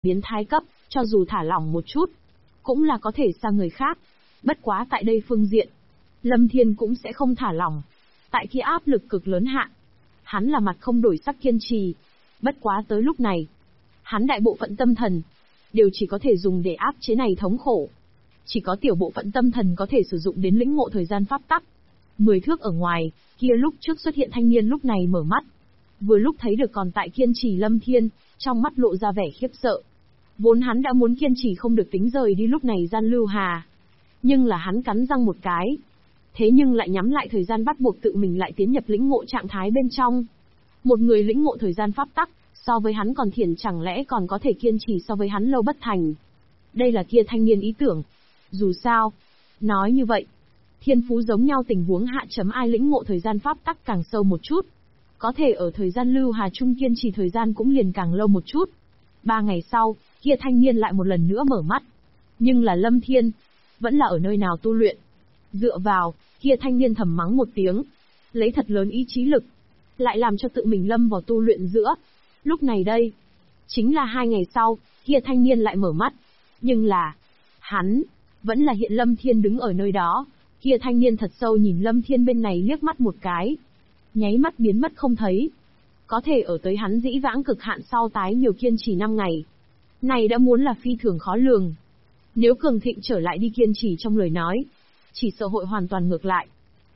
biến thái cấp, cho dù thả lỏng một chút, cũng là có thể sang người khác. Bất quá tại đây phương diện, Lâm Thiên cũng sẽ không thả lỏng. Tại khi áp lực cực lớn hạ, hắn là mặt không đổi sắc kiên trì. Bất quá tới lúc này, hắn đại bộ phận tâm thần, đều chỉ có thể dùng để áp chế này thống khổ. Chỉ có tiểu bộ phận tâm thần có thể sử dụng đến lĩnh ngộ thời gian pháp tắc. 10 thước ở ngoài, kia lúc trước xuất hiện thanh niên lúc này mở mắt. Vừa lúc thấy được còn tại kiên trì Lâm Thiên, trong mắt lộ ra vẻ khiếp sợ. Vốn hắn đã muốn kiên trì không được tính rời đi lúc này gian lưu hà. Nhưng là hắn cắn răng một cái. Thế nhưng lại nhắm lại thời gian bắt buộc tự mình lại tiến nhập lĩnh ngộ trạng thái bên trong. Một người lĩnh ngộ thời gian pháp tắc, so với hắn còn thiền chẳng lẽ còn có thể kiên trì so với hắn lâu bất thành. Đây là kia thanh niên ý tưởng. Dù sao, nói như vậy, thiên phú giống nhau tình huống hạ chấm ai lĩnh ngộ thời gian pháp tắc càng sâu một chút. Có thể ở thời gian lưu hà trung kiên trì thời gian cũng liền càng lâu một chút. 3 ngày sau, kia thanh niên lại một lần nữa mở mắt. Nhưng là Lâm Thiên, vẫn là ở nơi nào tu luyện. Dựa vào, kia thanh niên thầm mắng một tiếng, lấy thật lớn ý chí lực, lại làm cho tự mình lâm vào tu luyện giữa. Lúc này đây, chính là 2 ngày sau, kia thanh niên lại mở mắt. Nhưng là, hắn, vẫn là hiện Lâm Thiên đứng ở nơi đó. Kia thanh niên thật sâu nhìn Lâm Thiên bên này liếc mắt một cái, nháy mắt biến mất không thấy. Có thể ở tới hắn dĩ vãng cực hạn sau tái nhiều kiên trì 5 ngày. Này đã muốn là phi thường khó lường. Nếu cường thịnh trở lại đi kiên trì trong lời nói, chỉ sợ hội hoàn toàn ngược lại.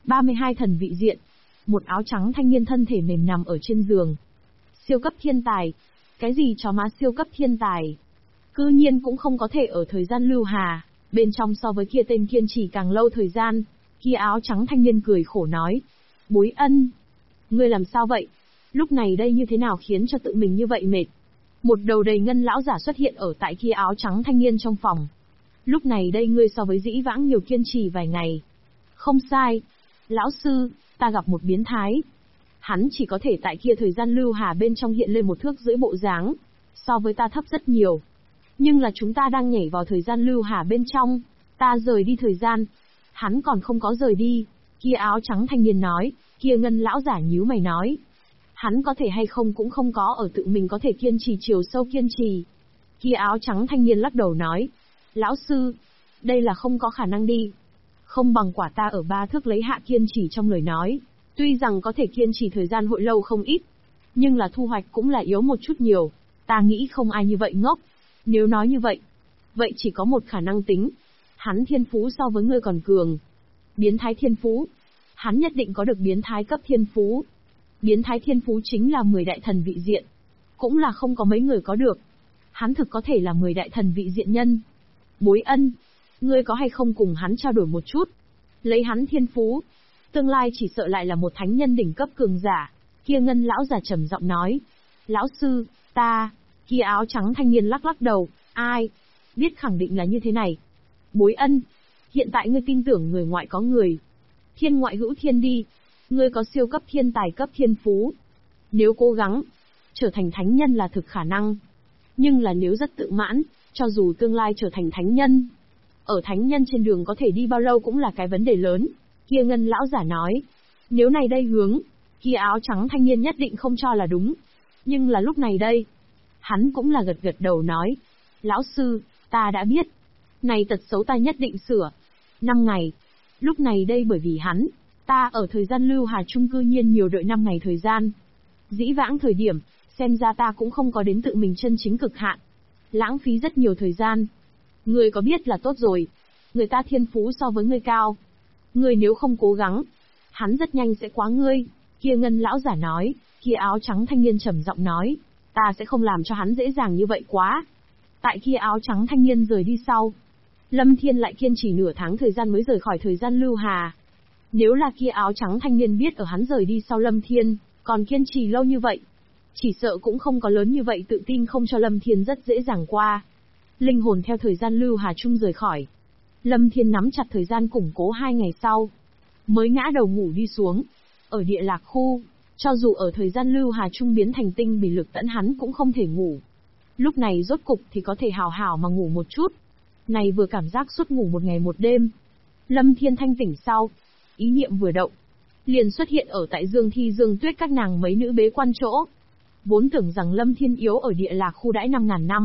32 thần vị diện. Một áo trắng thanh niên thân thể mềm nằm ở trên giường. Siêu cấp thiên tài. Cái gì chó má siêu cấp thiên tài? Cư nhiên cũng không có thể ở thời gian lưu hà, bên trong so với kia tên kiên trì càng lâu thời gian. Kia áo trắng thanh niên cười khổ nói. Bối Ân, ngươi làm sao vậy? Lúc này đây như thế nào khiến cho tự mình như vậy mệt? Một đầu đầy ngân lão giả xuất hiện ở tại kia áo trắng thanh niên trong phòng. Lúc này đây ngươi so với dĩ vãng nhiều kiên trì vài ngày. Không sai. Lão sư, ta gặp một biến thái. Hắn chỉ có thể tại kia thời gian lưu hà bên trong hiện lên 1 thước rưỡi bộ dáng. So với ta thấp rất nhiều. Nhưng là chúng ta đang nhảy vào thời gian lưu hà bên trong. Ta rời đi thời gian. Hắn còn không có rời đi. Kia áo trắng thanh niên nói. Kia ngân lão giả nhíu mày nói. Hắn có thể hay không cũng không có ở tự mình có thể kiên trì chiều sâu kiên trì. Kia áo trắng thanh niên lắc đầu nói. Lão sư, đây là không có khả năng đi. Không bằng quả ta ở 3 thước lấy hạ kiên trì trong lời nói. Tuy rằng có thể kiên trì thời gian hội lâu không ít, nhưng là thu hoạch cũng là yếu một chút nhiều. Ta nghĩ không ai như vậy ngốc. Nếu nói như vậy, vậy chỉ có một khả năng tính. Hắn thiên phú so với ngươi còn cường. Biến thái thiên phú. Hắn nhất định có được biến thái cấp thiên phú. Biến thái thiên phú chính là 10 đại thần vị diện. Cũng là không có mấy người có được. Hắn thực có thể là 10 đại thần vị diện nhân. Bối Ân, ngươi có hay không cùng hắn trao đổi một chút? Lấy hắn thiên phú, tương lai chỉ sợ lại là một thánh nhân đỉnh cấp cường giả. Kia ngân lão già trầm giọng nói. Lão sư, ta. Kia áo trắng thanh niên lắc lắc đầu. Ai? Biết khẳng định là như thế này. Bối Ân, hiện tại ngươi tin tưởng người ngoại có người. Thiên ngoại hữu thiên đi. Ngươi có siêu cấp thiên tài cấp thiên phú. Nếu cố gắng, trở thành thánh nhân là thực khả năng. Nhưng là nếu rất tự mãn, cho dù tương lai trở thành thánh nhân, ở thánh nhân trên đường có thể đi bao lâu cũng là cái vấn đề lớn. Kia ngân lão giả nói. Nếu này đây hướng, kia áo trắng thanh niên nhất định không cho là đúng. Nhưng là lúc này đây, hắn cũng là gật gật đầu nói. Lão sư, ta đã biết. Này tật xấu ta nhất định sửa. 5 ngày. Lúc này đây bởi vì hắn, ta ở thời gian lưu hà trung cư nhiên nhiều đợi 5 ngày thời gian. Dĩ vãng thời điểm, xem ra ta cũng không có đến tự mình chân chính cực hạn. Lãng phí rất nhiều thời gian. Ngươi có biết là tốt rồi. Người ta thiên phú so với ngươi cao. Ngươi nếu không cố gắng, hắn rất nhanh sẽ quá ngươi. Kia ngân lão giả nói. Kia áo trắng thanh niên trầm giọng nói. Ta sẽ không làm cho hắn dễ dàng như vậy quá. Tại kia áo trắng thanh niên rời đi sau, Lâm Thiên lại kiên trì nửa tháng thời gian mới rời khỏi thời gian lưu hà. Nếu là kia áo trắng thanh niên biết ở hắn rời đi sau Lâm Thiên, còn kiên trì lâu như vậy, chỉ sợ cũng không có lớn như vậy tự tin không cho Lâm Thiên rất dễ dàng qua. Linh hồn theo thời gian lưu hà chung rời khỏi. Lâm Thiên nắm chặt thời gian củng cố 2 ngày sau, mới ngã đầu ngủ đi xuống. Ở địa lạc khu, cho dù ở thời gian lưu hà chung biến thành tinh bị lực tẫn hắn cũng không thể ngủ. Lúc này rốt cục thì có thể hào hào mà ngủ một chút. Này vừa cảm giác suốt ngủ 1 ngày 1 đêm. Lâm Thiên thanh tỉnh sau, ý niệm vừa động, liền xuất hiện ở tại Dương Thi Dương Tuyết các nàng mấy nữ bế quan chỗ. Vốn tưởng rằng Lâm Thiên yếu ở địa lạc khu đãi 5.000 năm,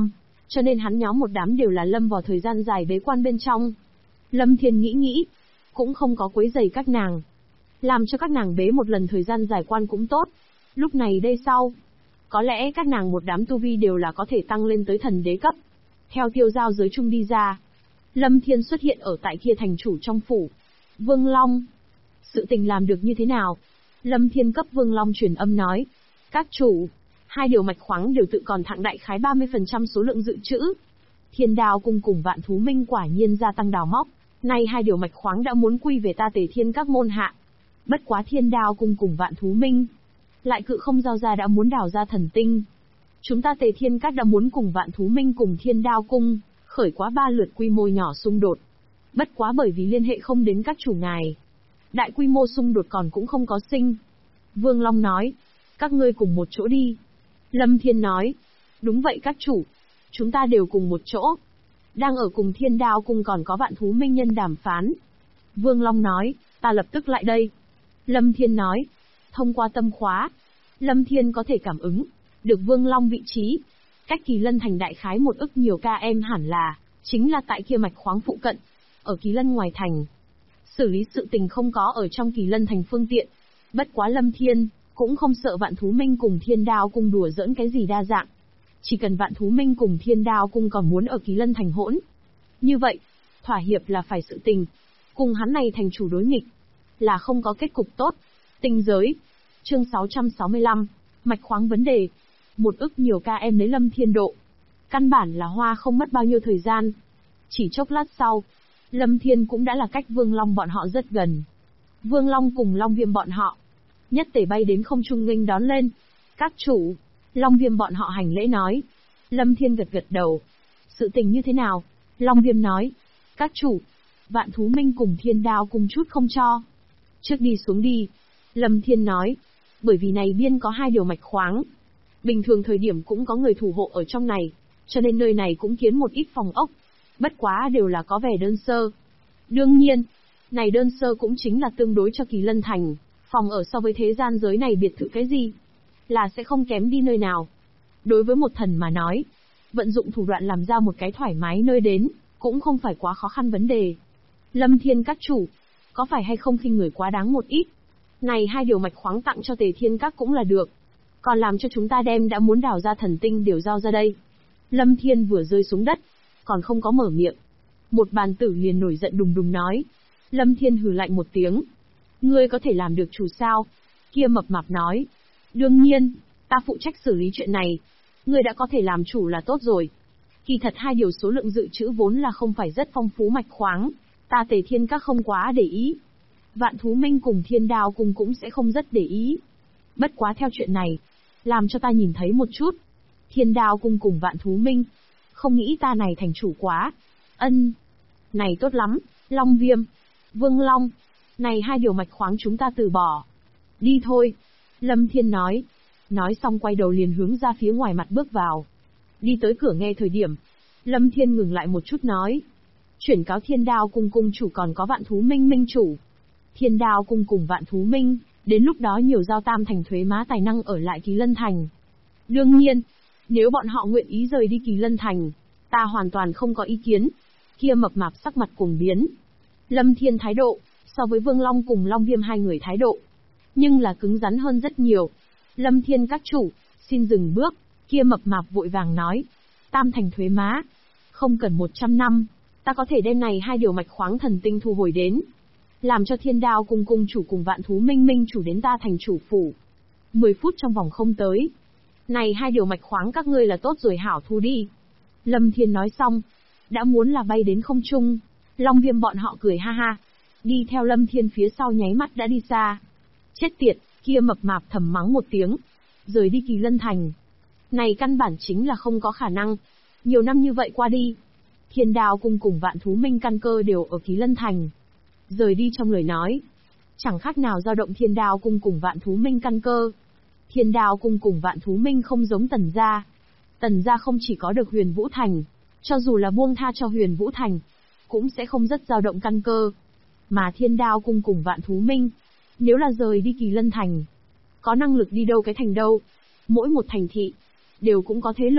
cho nên hắn nhóm một đám đều là lâm vào thời gian dài bế quan bên trong. Lâm Thiên nghĩ, cũng không có quấy rầy các nàng. Làm cho các nàng bế một lần thời gian dài quan cũng tốt. Lúc này đây sau, có lẽ các nàng một đám tu vi đều là có thể tăng lên tới thần đế cấp. Theo tiêu giao giới chung đi ra, Lâm Thiên xuất hiện ở tại kia thành chủ trong phủ. Vương Long, sự tình làm được như thế nào? Lâm Thiên cấp Vương Long truyền âm nói. Các chủ, 2 điều mạch khoáng đều tự còn thặng đại khái 30% số lượng dự trữ. Thiên Đao Cung cùng Vạn Thú Minh quả nhiên gia tăng đào móc. Nay 2 điều mạch khoáng đã muốn quy về ta Tề Thiên các môn hạ. Bất quá Thiên Đao Cung cùng Vạn Thú Minh lại cự không giao ra đã muốn đào ra thần tinh. Chúng ta Tề Thiên các đã muốn cùng Vạn Thú Minh cùng Thiên Đao Cung khởi quá 3 lượt quy mô nhỏ xung đột. Bất quá bởi vì liên hệ không đến các chủ ngài, đại quy mô xung đột còn cũng không có sinh. Vương Long nói, các ngươi cùng một chỗ đi. Lâm Thiên nói, đúng vậy các chủ, chúng ta đều cùng một chỗ. Đang ở cùng Thiên Đao Cung còn có Vạn Thú Minh nhân đàm phán. Vương Long nói, ta lập tức lại đây. Lâm Thiên nói, thông qua tâm khóa, Lâm Thiên có thể cảm ứng được Vương Long vị trí. Cách Kỳ Lân Thành đại khái 1 ức nhiều km hẳn là, chính là tại kia mạch khoáng phụ cận, ở Kỳ Lân ngoài thành. Xử lý sự tình không có ở trong Kỳ Lân Thành phương tiện. Bất quá Lâm Thiên cũng không sợ Vạn Thú Minh cùng Thiên Đao Cung đùa giỡn cái gì đa dạng. Chỉ cần Vạn Thú Minh cùng Thiên Đao Cung còn muốn ở Kỳ Lân Thành hỗn, như vậy, thỏa hiệp là phải sự tình. Cùng hắn này thành chủ đối nghịch, là không có kết cục tốt. Tinh giới. Chương 665. Mạch khoáng vấn đề. 1 ức nhiều km lấy Lâm Thiên độ. Căn bản là hoa không mất bao nhiêu thời gian. Chỉ chốc lát sau, Lâm Thiên cũng đã là cách Vương Long bọn họ rất gần. Vương Long cùng Long Viêm bọn họ nhất tề bay đến không trung nghênh đón lên. Các chủ, Long Viêm bọn họ hành lễ nói. Lâm Thiên gật gật đầu. Sự tình như thế nào? Long Viêm nói. Các chủ, Vạn Thú Minh cùng Thiên Đao cùng chút không cho. Trước đi xuống đi. Lâm Thiên nói. Bởi vì này biên có 2 điều mạch khoáng. Bình thường thời điểm cũng có người thủ hộ ở trong này, cho nên nơi này cũng kiến một ít phòng ốc. Bất quá đều là có vẻ đơn sơ. Đương nhiên, này đơn sơ cũng chính là tương đối cho Kỳ Lân Thành. Phòng ở so với thế gian giới này biệt thự cái gì, là sẽ không kém đi nơi nào. Đối với một thần mà nói, vận dụng thủ đoạn làm ra một cái thoải mái nơi đến, cũng không phải quá khó khăn vấn đề. Lâm Thiên các chủ, có phải hay không khinh người quá đáng một ít? Này 2 điều mạch khoáng tặng cho Tề Thiên các cũng là được. Còn làm cho chúng ta đem đã muốn đào ra thần tinh đều giao ra đây. Lâm Thiên vừa rơi xuống đất, còn không có mở miệng. Một bàn tử liền nổi giận đùng đùng nói. Lâm Thiên hừ lạnh một tiếng. Ngươi có thể làm được chủ sao? Kia mập mạp nói. Đương nhiên, ta phụ trách xử lý chuyện này. Ngươi đã có thể làm chủ là tốt rồi. Kỳ thật 2 điều số lượng dự trữ vốn là không phải rất phong phú mạch khoáng. Ta Tề Thiên các không quá để ý. Vạn Thú Minh cùng Thiên Đao Cung cũng sẽ không rất để ý. Bất quá theo chuyện này, làm cho ta nhìn thấy một chút. Thiên Đao Cung cùng Vạn Thú Minh, không nghĩ ta này thành chủ quá. Ân, này tốt lắm, Long Viêm, Vương Long, này 2 điều mạch khoáng chúng ta từ bỏ. Đi thôi, Lâm Thiên nói. Nói xong quay đầu liền hướng ra phía ngoài mặt bước vào. Đi tới cửa nghe thời điểm, Lâm Thiên ngừng lại một chút nói. Chuyển cáo Thiên Đao Cung cung chủ còn có Vạn Thú Minh minh chủ. Thiên Đao Cung cùng Vạn Thú Minh, đến lúc đó nhiều giao tam thành thuế má tài năng ở lại Kỳ Lân Thành. Đương nhiên, nếu bọn họ nguyện ý rời đi Kỳ Lân Thành, ta hoàn toàn không có ý kiến. Kia mập mạp sắc mặt cuồng biến. Lâm Thiên thái độ, so với Vương Long cùng Long Viêm 2 người thái độ, nhưng là cứng rắn hơn rất nhiều. Lâm Thiên các chủ, xin dừng bước. Kia mập mạp vội vàng nói. Tam thành thuế má, không cần 100 năm, ta có thể đem này 2 điều mạch khoáng thần tinh thu hồi đến. Làm cho Thiên Đao Cung cung chủ cùng Vạn Thú Minh minh chủ đến ta thành chủ phủ. 10 phút trong vòng không tới. Này 2 điều mạch khoáng các ngươi là tốt rồi hảo thu đi. Lâm Thiên nói xong, đã muốn là bay đến không trung. Long Viêm bọn họ cười ha ha, đi theo Lâm Thiên phía sau nháy mắt đã đi xa. Chết tiệt, kia mập mạp thầm mắng một tiếng, rời đi Kỳ Lân Thành. Này căn bản chính là không có khả năng. Nhiều năm như vậy qua đi, Thiên Đao Cung cùng Vạn Thú Minh căn cơ đều ở Kỳ Lân Thành. Rời đi trong lời nói, chẳng khác nào dao động Thiên Đao Cung cùng Vạn Thú Minh căn cơ. Thiên Đao Cung cùng Vạn Thú Minh không giống Tần gia. Tần gia không chỉ có được Huyền Vũ Thành, cho dù là buông tha cho Huyền Vũ Thành, cũng sẽ không rất dao động căn cơ. Mà Thiên Đao Cung cùng Vạn Thú Minh, nếu là rời đi Kỳ Lân Thành, có năng lực đi đâu cái thành đâu. Mỗi một thành thị, đều cũng có thế lực,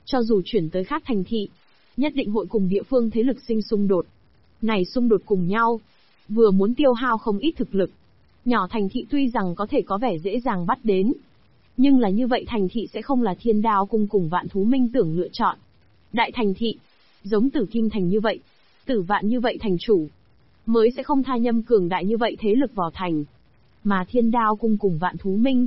Cho dù chuyển tới khác thành thị, nhất định hội cùng địa phương thế lực sinh xung đột. Này xung đột cùng nhau, vừa muốn tiêu hao không ít thực lực. Nhỏ thành thị tuy rằng có thể có vẻ dễ dàng bắt đến, nhưng là như vậy thành thị sẽ không là Thiên Đao Cung cùng Vạn Thú Minh tưởng lựa chọn. Đại thành thị, giống Tử Kim Thành như vậy, Tử Vạn như vậy thành chủ, mới sẽ không tha nhâm cường đại như vậy thế lực vào thành. Mà Thiên Đao Cung cùng Vạn Thú Minh,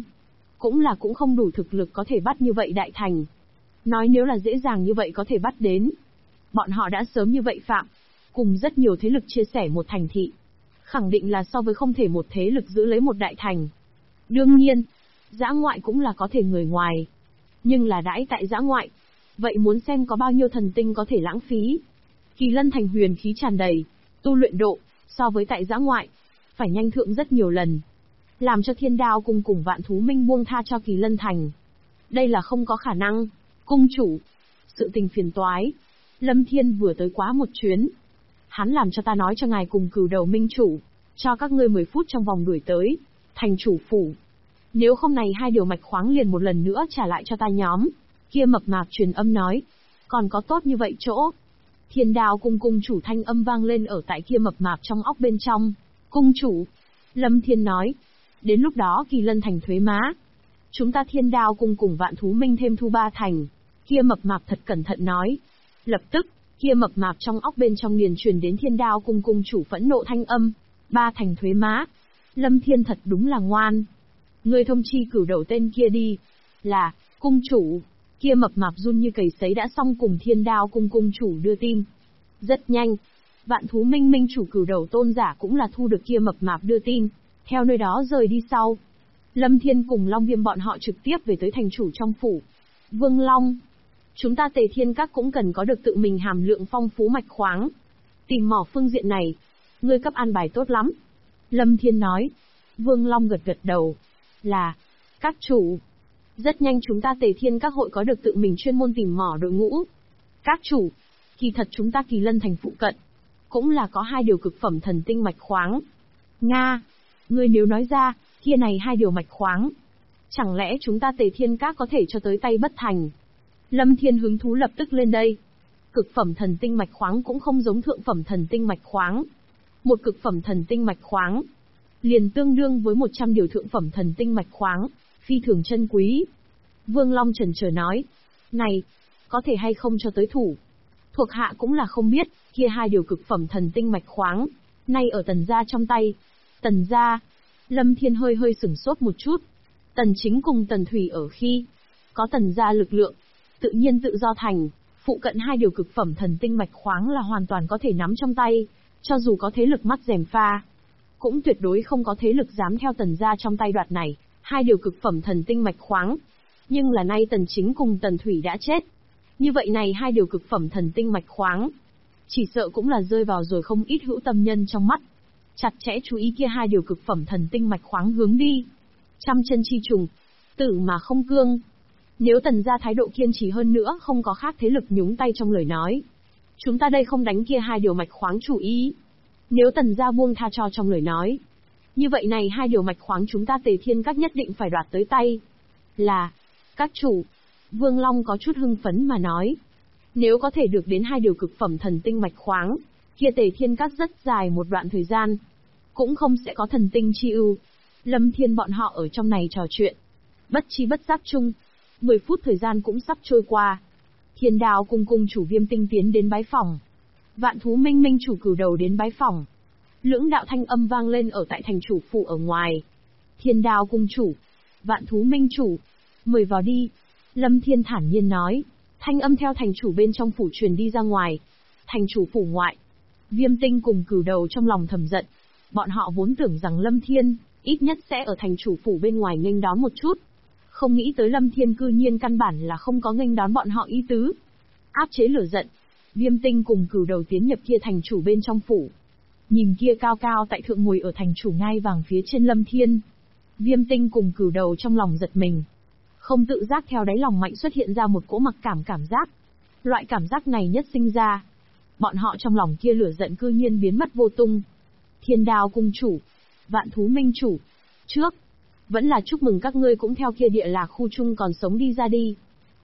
cũng không đủ thực lực có thể bắt như vậy đại thành. Nói nếu là dễ dàng như vậy có thể bắt đến, bọn họ đã sớm như vậy phạm, cùng rất nhiều thế lực chia sẻ một thành thị. Khẳng định là so với không thể một thế lực giữ lấy một đại thành. Đương nhiên, dã ngoại cũng là có thể người ngoài. Nhưng là đãi tại dã ngoại, vậy muốn xem có bao nhiêu thần tinh có thể lãng phí. Kỳ Lân Thành huyền khí tràn đầy, tu luyện độ, so với tại dã ngoại, phải nhanh thượng rất nhiều lần. Làm cho Thiên Đao Cung cùng Vạn Thú Minh buông tha cho Kỳ Lân Thành. Đây là không có khả năng. Cung chủ, sự tình phiền toái. Lâm Thiên vừa tới quá một chuyến. Hắn làm cho ta nói cho ngài cùng Cửu Đầu Minh chủ, cho các ngươi 10 phút trong vòng đuổi tới thành chủ phủ. Nếu không này hai điều mạch khoáng liền một lần nữa trả lại cho ta nhóm. Kia mập mạp truyền âm nói, còn có tốt như vậy chỗ. Thiên Đao Cung cung chủ thanh âm vang lên ở tại kia mập mạp trong óc bên trong. Cung chủ, Lâm Thiên nói, đến lúc đó Kỳ Lân Thành thuế má, chúng ta Thiên Đao Cung cùng Vạn Thú Minh thêm thu 3 thành. Kia mập mạp thật cẩn thận nói. Lập tức, kia mập mạp trong óc bên trong liền truyền đến Thiên Đao Cung cung chủ phẫn nộ thanh âm. 3 thành thuế má. Lâm Thiên thật đúng là ngoan. Ngươi thông chi Cửu Đầu tên kia đi. Là, cung chủ. Kia mập mạp run như cầy sấy đã xong cùng Thiên Đao Cung cung chủ đưa tin. Rất nhanh, Vạn Thú Minh minh chủ Cửu Đầu tôn giả cũng là thu được kia mập mạp đưa tin, theo nơi đó rời đi sau. Lâm Thiên cùng Long Viêm bọn họ trực tiếp về tới thành chủ trong phủ. Vương Long, chúng ta Tề Thiên Các cũng cần có được tự mình hàm lượng phong phú mạch khoáng. Tìm mỏ phương diện này, ngươi cấp an bài tốt lắm. Lâm Thiên nói. Vương Long gật gật đầu. Là, các chủ. Rất nhanh chúng ta Tề Thiên Các hội có được tự mình chuyên môn tìm mỏ đội ngũ. Các chủ, kỳ thật chúng ta Kỳ Lân Thành phụ cận, cũng là có 2 điều cực phẩm thần tinh mạch khoáng. Nga, ngươi nếu nói ra, kia này 2 điều mạch khoáng, chẳng lẽ chúng ta Tề Thiên Các có thể cho tới tay bất thành? Lâm Thiên hứng thú lập tức lên đây. Cực phẩm thần tinh mạch khoáng cũng không giống thượng phẩm thần tinh mạch khoáng. Một cực phẩm thần tinh mạch khoáng, liền tương đương với 100 điều thượng phẩm thần tinh mạch khoáng, phi thường chân quý. Vương Long chần chờ nói, này, có thể hay không cho tới thủ? Thuộc hạ cũng là không biết, kia 2 điều cực phẩm thần tinh mạch khoáng, nay ở Tần gia trong tay. Tần gia? Lâm Thiên hơi sửng sốt một chút. Tần Chính cùng Tần Thủy ở khi có Tần gia lực lượng, tự nhiên tự do thành, phụ cận 2 điều cực phẩm thần tinh mạch khoáng là hoàn toàn có thể nắm trong tay, cho dù có thế lực mắt rèm pha, cũng tuyệt đối không có thế lực dám theo Tần gia trong tay đoạt này 2 điều cực phẩm thần tinh mạch khoáng. Nhưng là nay Tần Chính cùng Tần Thủy đã chết, như vậy này 2 điều cực phẩm thần tinh mạch khoáng, chỉ sợ cũng là rơi vào rồi không ít hữu tâm nhân trong mắt. Chặt chẽ chú ý kia 2 điều cực phẩm thần tinh mạch khoáng hướng đi. Trăm chân chi trùng, tử mà không cương. Nếu Tần gia thái độ kiên trì hơn nữa không có khác thế lực nhúng tay trong lời nói, chúng ta đây không đánh kia 2 điều mạch khoáng chủ ý. Nếu Tần gia buông tha cho trong lời nói, như vậy này 2 điều mạch khoáng chúng ta Tề Thiên Các nhất định phải đoạt tới tay. Là, các chủ. Vương Long có chút hưng phấn mà nói. Nếu có thể được đến 2 điều cực phẩm thần tinh mạch khoáng, kia Tề Thiên Các rất dài một đoạn thời gian, cũng không sẽ có thần tinh chi ưu. Lâm Thiên bọn họ ở trong này trò chuyện, bất chi bất giác chung, 10 phút thời gian cũng sắp trôi qua. Thiên Đao Cung cung chủ Viêm Tinh tiến đến bái phòng. Vạn Thú Minh minh chủ Cửu Đầu đến bái phòng. Lưỡng đạo thanh âm vang lên ở tại thành chủ phủ ở ngoài. Thiên Đao cung chủ, Vạn Thú Minh chủ, mời vào đi. Lâm Thiên thản nhiên nói. Thanh âm theo thành chủ bên trong phủ truyền đi ra ngoài. Thành chủ phủ ngoại, Viêm Tinh cùng Cửu Đầu trong lòng thầm giận. Bọn họ vốn tưởng rằng Lâm Thiên ít nhất sẽ ở thành chủ phủ bên ngoài nghênh đón một chút, không nghĩ tới Lâm Thiên cư nhiên căn bản là không có nghênh đón bọn họ ý tứ. Áp chế lửa giận, Viêm Tinh cùng Cửu Đầu tiến nhập kia thành chủ bên trong phủ. Nhìn kia cao cao tại thượng ngồi ở thành chủ ngai vàng phía trên Lâm Thiên, Viêm Tinh cùng Cửu Đầu trong lòng giật mình, không tự giác theo đáy lòng mạnh xuất hiện ra một cỗ mặc cảm giác. Loại cảm giác này nhất sinh ra, bọn họ trong lòng kia lửa giận cư nhiên biến mất vô tung. Thiên Đao cung chủ, Vạn Thú Minh chủ, trước vẫn là chúc mừng các ngươi cũng theo kia địa lạc khu chung còn sống đi ra đi.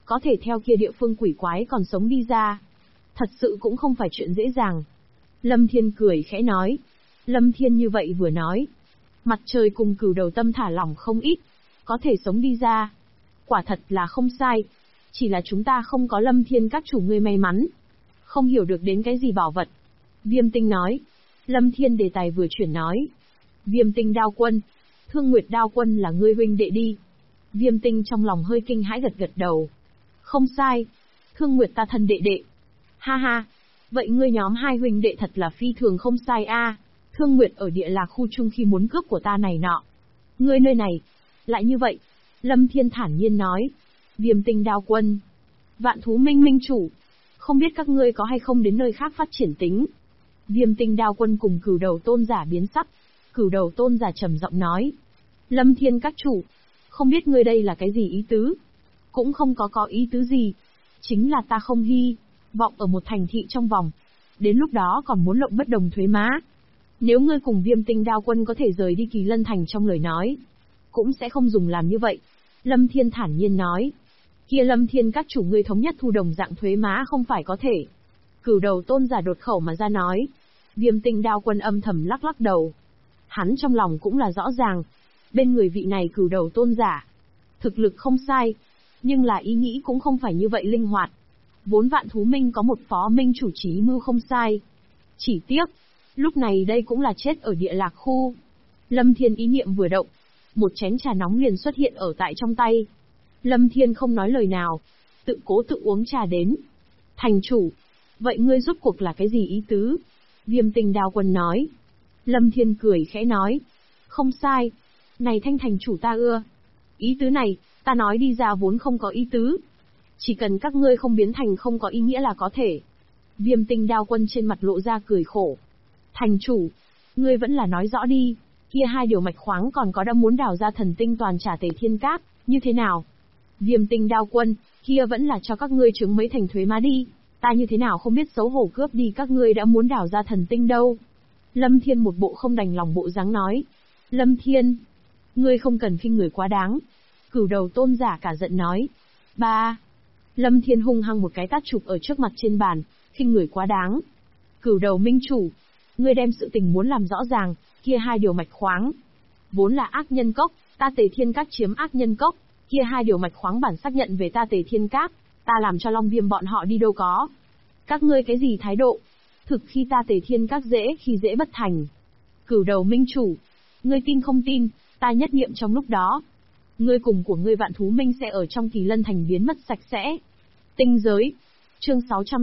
có thể theo kia địa phương quỷ quái còn sống đi ra. Thật sự cũng không phải chuyện dễ dàng. Lâm Thiên cười khẽ nói. Lâm Thiên như vậy vừa nói. Mặt trời cùng Cửu Đầu tâm thả lỏng không ít. Có thể sống đi ra. Quả thật là không sai. Chỉ là chúng ta không có Lâm Thiên các chủ ngươi may mắn. Không hiểu được đến cái gì bảo vật. Viêm Tinh nói. Lâm Thiên đề tài vừa chuyển nói. Viêm Tinh Đao Quân. Thương Nguyệt Đao Quân là ngươi huynh đệ đi. Viêm Tinh trong lòng hơi kinh hãi gật gật đầu. Không sai. Thương Nguyệt ta thân đệ đệ. Ha ha. Vậy ngươi nhóm hai huynh đệ thật là phi thường không sai a. Thương Nguyệt ở địa lạc khu chung khi muốn cướp của ta này nọ. Ngươi nơi này. Lại như vậy. Lâm Thiên thản nhiên nói. Viêm Tinh Đao Quân. Vạn Thú Minh Minh chủ. Không biết các ngươi có hay không đến nơi khác phát triển tính. Viêm Tinh Đao Quân cùng Cửu Đầu tôn giả biến sắc. Cửu Đầu tôn giả trầm giọng nói. Lâm Thiên các chủ. Không biết ngươi đây là cái gì ý tứ. Cũng không có ý tứ gì. Chính là ta không hy vọng ở một thành thị trong vòng. Đến lúc đó còn muốn lộng bất đồng thuế má. Nếu ngươi cùng Viêm Tinh Đao Quân có thể rời đi Kỳ Lân Thành trong lời nói, cũng sẽ không dùng làm như vậy. Lâm Thiên thản nhiên nói. Kia Lâm Thiên các chủ ngươi thống nhất thu đồng dạng thuế má không phải có thể. Cửu Đầu tôn giả đột khẩu mà ra nói. Viêm Tinh Đao Quân âm thầm lắc lắc đầu. Hắn trong lòng cũng là rõ ràng. Bên người vị này Cửu Đầu tôn giả. Thực lực không sai. Nhưng là ý nghĩ cũng không phải như vậy linh hoạt. Vốn Vạn Thú Minh có một phó minh chủ trí mưu không sai. Chỉ tiếc. Lúc này đây cũng là chết ở địa lạc khu. Lâm Thiên ý niệm vừa động. Một chén trà nóng liền xuất hiện ở tại trong tay. Lâm Thiên không nói lời nào. Tự cố tự uống trà đến. Thành chủ. Vậy ngươi rốt cuộc là cái gì ý tứ? Viêm Tinh Đao Quân nói. Lâm Thiên cười khẽ nói. Không sai. Này Thanh thành chủ ta ưa. Ý tứ này, ta nói đi ra vốn không có ý tứ. Chỉ cần các ngươi không biến thành không có ý nghĩa là có thể. Viêm Tinh Đao Quân trên mặt lộ ra cười khổ. Thành chủ. Ngươi vẫn là nói rõ đi. Kia hai điều mạch khoáng còn có đã muốn đào ra thần tinh toàn trả Tề Thiên Cáp, như thế nào? Viêm Tinh Đao Quân, kia vẫn là cho các ngươi chứng mấy thành thuế má đi. Ta như thế nào không biết xấu hổ cướp đi các ngươi đã muốn đào ra thần tinh đâu. Lâm Thiên một bộ không đành lòng bộ dáng nói. Lâm Thiên, ngươi không cần khinh người quá đáng. Cửu Đầu tôn giả cả giận nói. Ba. Lâm Thiên hung hăng một cái tát chụp ở trước mặt trên bàn, khinh người quá đáng. Cửu Đầu minh chủ, ngươi đem sự tình muốn làm rõ ràng, kia hai điều mạch khoáng. Vốn là ác nhân cốc, ta Tề Thiên Các chiếm ác nhân cốc, kia hai điều mạch khoáng bản xác nhận về ta Tề Thiên Các, ta làm cho Long Viêm bọn họ đi đâu có. Các ngươi cái gì thái độ? Thực khi ta Tề Thiên Các dễ khi dễ bất thành. Cửu Đầu minh chủ, ngươi tin không tin, ta nhất niệm trong lúc đó. Ngươi cùng của ngươi Vạn Thú Minh sẽ ở trong Kỳ Lân Thành biến mất sạch sẽ. Tinh giới. Chương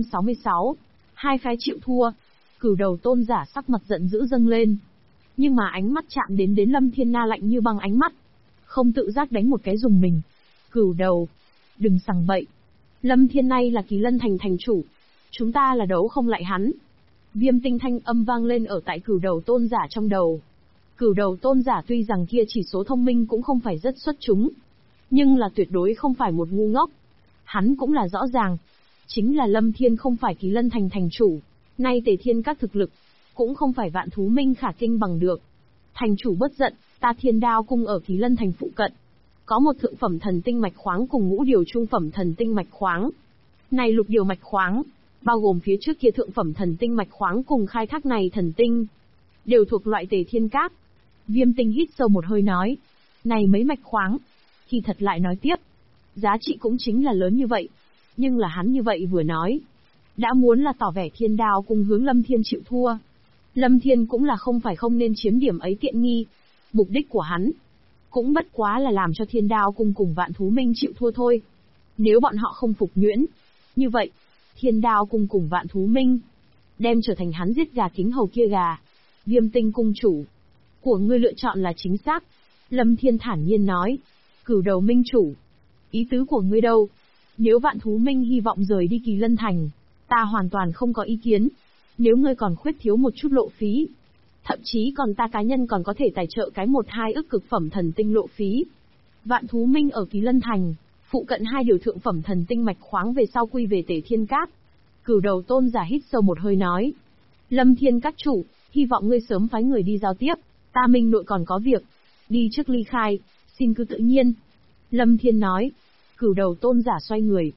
666. Hai phái chịu thua. Cửu Đầu tôn giả sắc mặt giận dữ dâng lên. Nhưng mà ánh mắt chạm đến Lâm Thiên Na lạnh như băng ánh mắt. Không tự giác đánh một cái dùng mình. Cửu Đầu. Đừng sằng bậy. Lâm Thiên nay là Kỳ Lân Thành thành chủ. Chúng ta là đấu không lại hắn. Viêm Tinh thanh âm vang lên ở tại Cửu Đầu tôn giả trong đầu. Cửu Đầu tôn giả tuy rằng kia chỉ số thông minh cũng không phải rất xuất chúng. Nhưng là tuyệt đối không phải một ngu ngốc. Hắn cũng là rõ ràng. Chính là Lâm Thiên không phải Kỳ Lân Thành thành chủ. Nay Tề Thiên các thực lực. Cũng không phải Vạn Thú Minh khả kinh bằng được. Thành chủ bất giận, ta Thiên Đao cung ở Kỳ Lân Thành phụ cận. Có một thượng phẩm thần tinh mạch khoáng cùng ngũ điều trung phẩm thần tinh mạch khoáng. Này lục điều mạch khoáng, bao gồm phía trước kia thượng phẩm thần tinh mạch khoáng cùng khai thác này thần tinh. Đều thuộc loại Tề Thiên Các. Viêm Tinh hít sâu một hơi nói. Này mấy mạch khoáng. Thì thật lại nói tiếp. Giá trị cũng chính là lớn như vậy. Nhưng là hắn như vậy vừa nói. Đã muốn là tỏ vẻ Thiên Đao cùng hướng Lâm Thiên chịu thua. Lâm Thiên cũng là không phải không nên chiếm điểm ấy tiện nghi. Mục đích của hắn cũng bất quá là làm cho Thiên Đao cung cùng Vạn Thú Minh chịu thua thôi. Nếu bọn họ không phục nhuyễn, như vậy, Thiên Đao cung cùng Vạn Thú Minh đem trở thành hắn giết gà kính hầu kia gà. Viêm Tinh cung chủ, của ngươi lựa chọn là chính xác. Lâm Thiên thản nhiên nói. Cửu Đầu minh chủ, ý tứ của ngươi đâu? Nếu Vạn Thú Minh hy vọng rời đi Kỳ Lân Thành, ta hoàn toàn không có ý kiến. Nếu ngươi còn khuyết thiếu một chút lộ phí, thậm chí còn ta cá nhân còn có thể tài trợ cái 1-2 ức cực phẩm thần tinh lộ phí. Vạn Thú Minh ở Kỳ Lân Thành, phụ cận hai điều thượng phẩm thần tinh mạch khoáng về sau quy về Tề Thiên Các. Cửu Đầu tôn giả hít sâu một hơi nói. Lâm Thiên các chủ, hy vọng ngươi sớm phái người đi giao tiếp, ta Minh nội còn có việc. Đi trước ly khai, xin cứ tự nhiên. Lâm Thiên nói. Cửu Đầu tôn giả xoay người,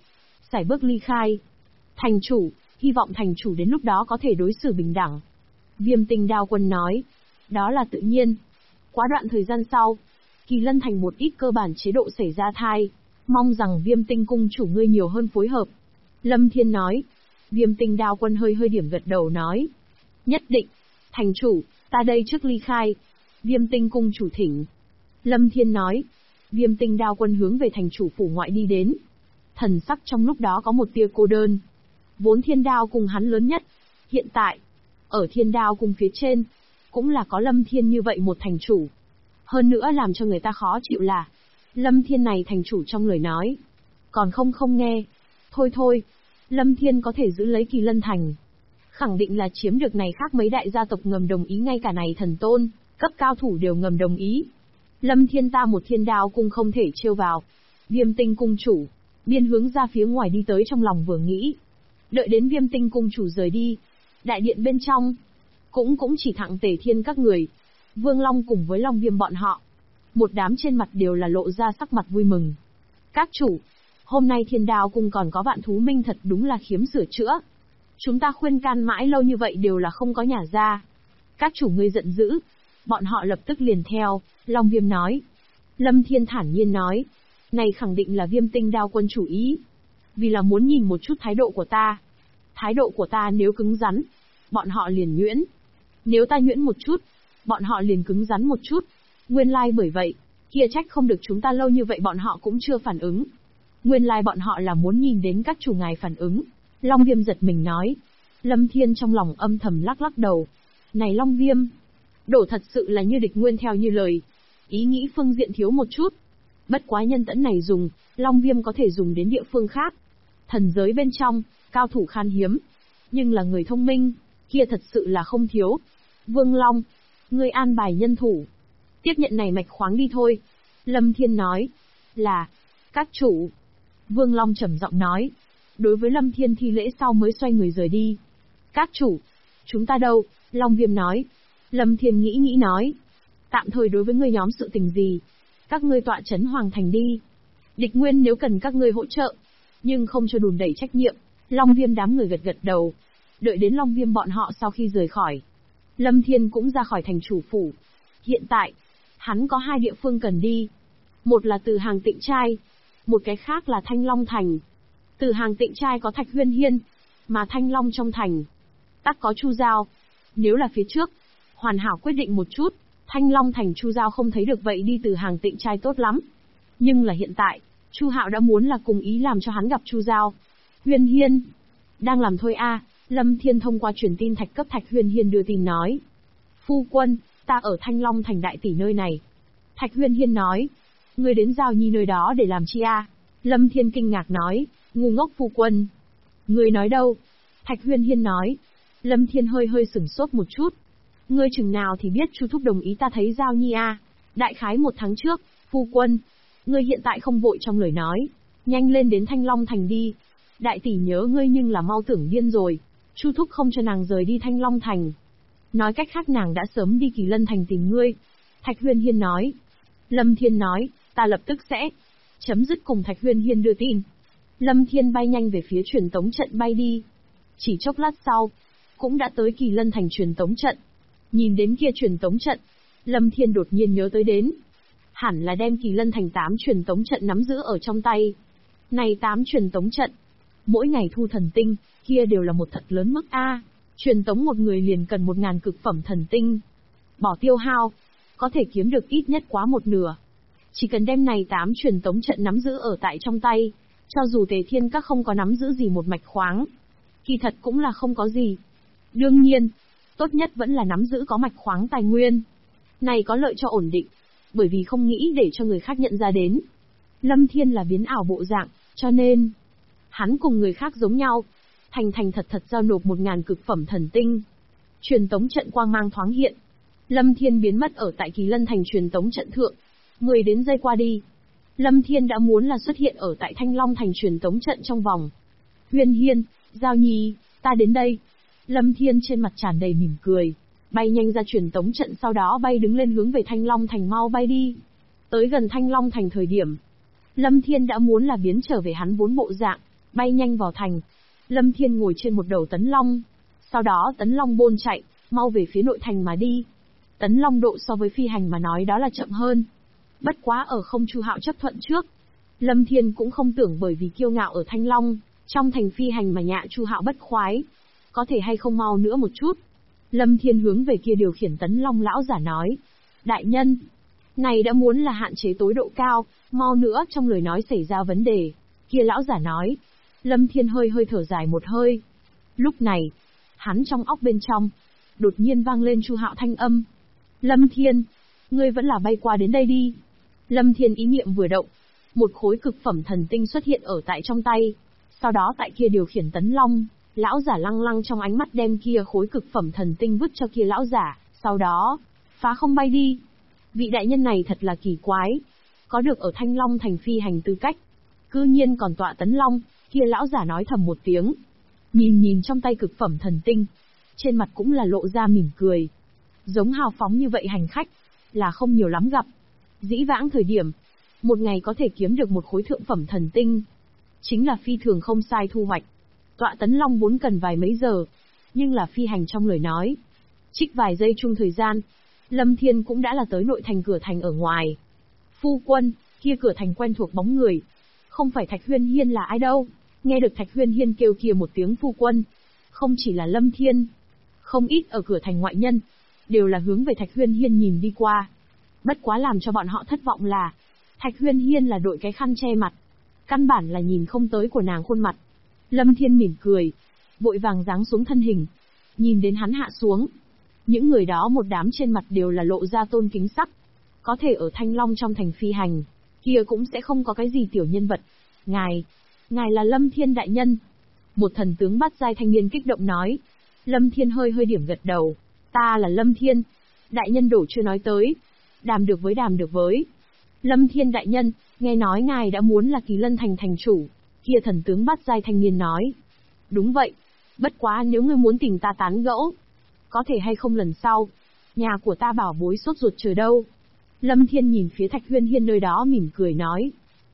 sải bước ly khai. Thành chủ, hy vọng thành chủ đến lúc đó có thể đối xử bình đẳng. Viêm Tinh Đao Quân nói. Đó là tự nhiên. Quá đoạn thời gian sau, Kỳ Lân Thành một ít cơ bản chế độ xảy ra thai. Mong rằng Viêm Tinh cung chủ ngươi nhiều hơn phối hợp. Lâm Thiên nói. Viêm Tinh Đao Quân hơi hơi điểm gật đầu nói. Nhất định. Thành chủ, ta đây trước ly khai. Viêm Tinh cung chủ thỉnh. Lâm Thiên nói. Viêm Tinh Đao Quân hướng về thành chủ phủ ngoại đi đến. Thần sắc trong lúc đó có một tia cô đơn. Vốn Thiên Đao cung hắn lớn nhất. Hiện tại, ở Thiên Đao cung phía trên, cũng là có Lâm Thiên như vậy một thành chủ. Hơn nữa làm cho người ta khó chịu là, Lâm Thiên này thành chủ trong lời nói. Còn không nghe. Thôi thôi, Lâm Thiên có thể giữ lấy Kỳ Lân Thành. Khẳng định là chiếm được này khác mấy đại gia tộc ngầm đồng ý, ngay cả này thần tôn, cấp cao thủ đều ngầm đồng ý. Lâm Thiên ta một Thiên Đao cung không thể trêu vào. Viêm Tinh cung chủ, biên hướng ra phía ngoài đi tới, trong lòng vừa nghĩ. Đợi đến Viêm Tinh cung chủ rời đi, đại điện bên trong, cũng chỉ thẳng Tề Thiên các người. Vương Long cùng với Long Viêm bọn họ. Một đám trên mặt đều là lộ ra sắc mặt vui mừng. Các chủ, hôm nay Thiên Đao cung còn có Vạn Thú Minh thật đúng là khiếm sửa chữa. Chúng ta khuyên can mãi lâu như vậy đều là không có nhả ra. Các chủ ngươi giận dữ. Bọn họ lập tức liền theo, Long Viêm nói. Lâm Thiên thản nhiên nói. Này khẳng định là Viêm Tinh Đao Quân chủ ý. Vì là muốn nhìn một chút thái độ của ta. Thái độ của ta nếu cứng rắn, bọn họ liền nhuyễn. Nếu ta nhuyễn một chút, bọn họ liền cứng rắn một chút. Nguyên lai bởi vậy, kia trách không được chúng ta lâu như vậy bọn họ cũng chưa phản ứng. Nguyên lai bọn họ là muốn nhìn đến các chủ ngài phản ứng. Long Viêm giật mình nói. Lâm Thiên trong lòng âm thầm lắc lắc đầu. Này Long Viêm, đổ thật sự là như địch nguyên theo như lời. Ý nghĩ phương diện thiếu một chút. Bất quá nhân tẫn này dùng, Long Viêm có thể dùng đến địa phương khác. Thần giới bên trong, cao thủ khan hiếm. Nhưng là người thông minh, kia thật sự là không thiếu. Vương Long, ngươi an bài nhân thủ. Tiếp nhận này mạch khoáng đi thôi. Lâm Thiên nói. Là, các chủ. Vương Long trầm giọng nói. Đối với Lâm Thiên thi lễ sau mới xoay người rời đi. Các chủ, chúng ta đâu? Long Viêm nói. Lâm Thiên nghĩ nói. Tạm thời đối với ngươi nhóm sự tình gì? Các ngươi tọa trấn Hoàng Thành đi. Địch Nguyên nếu cần các ngươi hỗ trợ, nhưng không cho đùn đẩy trách nhiệm. Long Viêm đám người gật đầu. Đợi đến Long Viêm bọn họ sau khi rời khỏi, Lâm Thiên cũng ra khỏi thành chủ phủ. Hiện tại, hắn có hai địa phương cần đi. Một là Từ Hàng Tịnh Trai, một cái khác là Thanh Long Thành. Từ Hàng Tịnh Trai có Thạch Huyên Hiên, mà Thanh Long trong thành tắc có Chu Giao. Nếu là phía trước, hoàn hảo quyết định một chút, Thanh Long Thành Chu Giao không thấy được vậy đi Từ Hàng Tịnh Trai tốt lắm. Nhưng là hiện tại, Chu Hạo đã muốn là cùng ý làm cho hắn gặp Chu Giao. Huyên Hiên, đang làm thôi a. Lâm Thiên thông qua truyền tin thạch cấp Thạch Huyên Hiên đưa tin nói. Phu quân, ta ở Thanh Long Thành đại tỷ nơi này. Thạch Huyên Hiên nói. Ngươi đến Giao Nhi nơi đó để làm chi a? Lâm Thiên kinh ngạc nói. Ngu ngốc phu quân. Ngươi nói đâu? Thạch Huyên Hiên nói. Lâm Thiên hơi sửng sốt một chút. Ngươi chừng nào thì biết Chu thúc đồng ý ta thấy Giao Nhi a? Đại khái 1 tháng trước, phu quân. Ngươi hiện tại không vội trong lời nói. Nhanh lên đến Thanh Long Thành đi. Đại tỷ nhớ ngươi nhưng là mau tưởng điên rồi. Chu thúc không cho nàng rời đi Thanh Long Thành. Nói cách khác nàng đã sớm đi Kỳ Lân Thành tìm ngươi. Thạch Huyên Hiên nói. Lâm Thiên nói, ta lập tức sẽ chấm dứt cùng Thạch Huyên Hiên đưa tin. Lâm Thiên bay nhanh về phía truyền tống trận bay đi. Chỉ chốc lát sau, cũng đã tới Kỳ Lân Thành truyền tống trận. Nhìn đến kia truyền tống trận, Lâm Thiên đột nhiên nhớ tới đến. Hẳn là đem Kỳ Lân Thành 8 truyền tống trận nắm giữ ở trong tay. Này 8 truyền tống trận, mỗi ngày thu thần tinh, kia đều là một thật lớn mức a. Truyền tống một người liền cần 1000 cực phẩm thần tinh. Bỏ tiêu hao, có thể kiếm được ít nhất quá 1/2. Chỉ cần đem này 8 truyền tống trận nắm giữ ở tại trong tay, cho dù Tề Thiên các không có nắm giữ gì một mạch khoáng, kỳ thật cũng là không có gì. Đương nhiên, tốt nhất vẫn là nắm giữ có mạch khoáng tài nguyên. Này có lợi cho ổn định, bởi vì không nghĩ để cho người khác nhận ra đến. Lâm Thiên là biến ảo bộ dạng, cho nên hắn cùng người khác giống nhau, thành thật giao nộp 1000 cực phẩm thần tinh. Truyền tống trận quang mang thoáng hiện. Lâm Thiên biến mất ở tại Kỳ Lân Thành truyền tống trận thượng. 10 đến giây qua đi, Lâm Thiên đã muốn là xuất hiện ở tại Thanh Long Thành truyền tống trận trong vòng. Huyên Hiên, Giao Nhi, ta đến đây. Lâm Thiên trên mặt tràn đầy mỉm cười, bay nhanh ra truyền tống trận, sau đó bay đứng lên hướng về Thanh Long Thành mau bay đi. Tới gần Thanh Long Thành thời điểm, Lâm Thiên đã muốn là biến trở về hắn vốn bộ dạng. bay nhanh vào thành. Lâm Thiên ngồi trên một đầu tấn long. Sau đó tấn long bôn chạy, mau về phía nội thành mà đi. Tấn long độ so với phi hành mà nói đó là chậm hơn. Bất quá ở không Chu Hạo chấp thuận trước. Lâm Thiên cũng không tưởng bởi vì kiêu ngạo ở Thanh Long, trong thành phi hành mà nhạ Chu Hạo bất khoái. Có thể hay không mau nữa một chút. Lâm Thiên hướng về kia điều khiển tấn long lão giả nói. Đại nhân, này đã muốn là hạn chế tối độ cao, mau nữa trong lời nói xảy ra vấn đề. Kia lão giả nói. Lâm Thiên hơi thở dài một hơi. Lúc này, hắn trong óc bên trong, đột nhiên vang lên Chu Hạo thanh âm. Lâm Thiên, ngươi vẫn là bay qua đến đây đi. Lâm Thiên ý niệm vừa động, một khối cực phẩm thần tinh xuất hiện ở tại trong tay. Sau đó tại kia điều khiển tấn long, lão giả lăng lăng trong ánh mắt đem kia khối cực phẩm thần tinh vứt cho kia lão giả, sau đó, phá không bay đi. Vị đại nhân này thật là kỳ quái, có được ở Thanh Long thành phi hành tư cách, cư nhiên còn tọa tấn long, kia lão giả nói thầm một tiếng. Nhìn trong tay cực phẩm thần tinh, trên mặt cũng là lộ ra mỉm cười. Giống hào phóng như vậy hành khách, là không nhiều lắm gặp. Dĩ vãng thời điểm, một ngày có thể kiếm được một khối thượng phẩm thần tinh, chính là phi thường không sai thu hoạch. Tọa tấn long vốn cần vài mấy giờ, nhưng là phi hành trong lời nói. Trích vài giây chung thời gian, Lâm Thiên cũng đã là tới nội thành cửa thành ở ngoài. Phu quân, kia cửa thành quen thuộc bóng người. Không phải Thạch Huyên Hiên là ai đâu. Nghe được Thạch Huyên Hiên kêu kia một tiếng phu quân. Không chỉ là Lâm Thiên, không ít ở cửa thành ngoại nhân, đều là hướng về Thạch Huyên Hiên nhìn đi qua. Bất quá làm cho bọn họ thất vọng là, Thạch Huyên Hiên là đội cái khăn che mặt. Căn bản là nhìn không tới của nàng khuôn mặt. Lâm Thiên mỉm cười, vội vàng giáng xuống thân hình. Nhìn đến hắn hạ xuống. Những người đó một đám trên mặt đều là lộ ra tôn kính sắc. Có thể ở Thanh Long trong thành phi hành, kia cũng sẽ không có cái gì tiểu nhân vật. Ngài là Lâm Thiên đại nhân. Một thần tướng bát giai thanh niên kích động nói. Lâm Thiên hơi điểm gật đầu. Ta là Lâm Thiên. Đại nhân đổ chưa nói tới. Đàm được với. Lâm Thiên đại nhân, nghe nói ngài đã muốn là Kỳ Lân thành thành chủ. Kia thần tướng bát giai thanh niên nói. Đúng vậy. Bất quá nếu ngươi muốn tìm ta tán gẫu, có thể hay không lần sau. Nhà của ta bảo bối sốt ruột chờ đâu. Lâm Thiên nhìn phía Thạch Huyên Hiên nơi đó mỉm cười nói.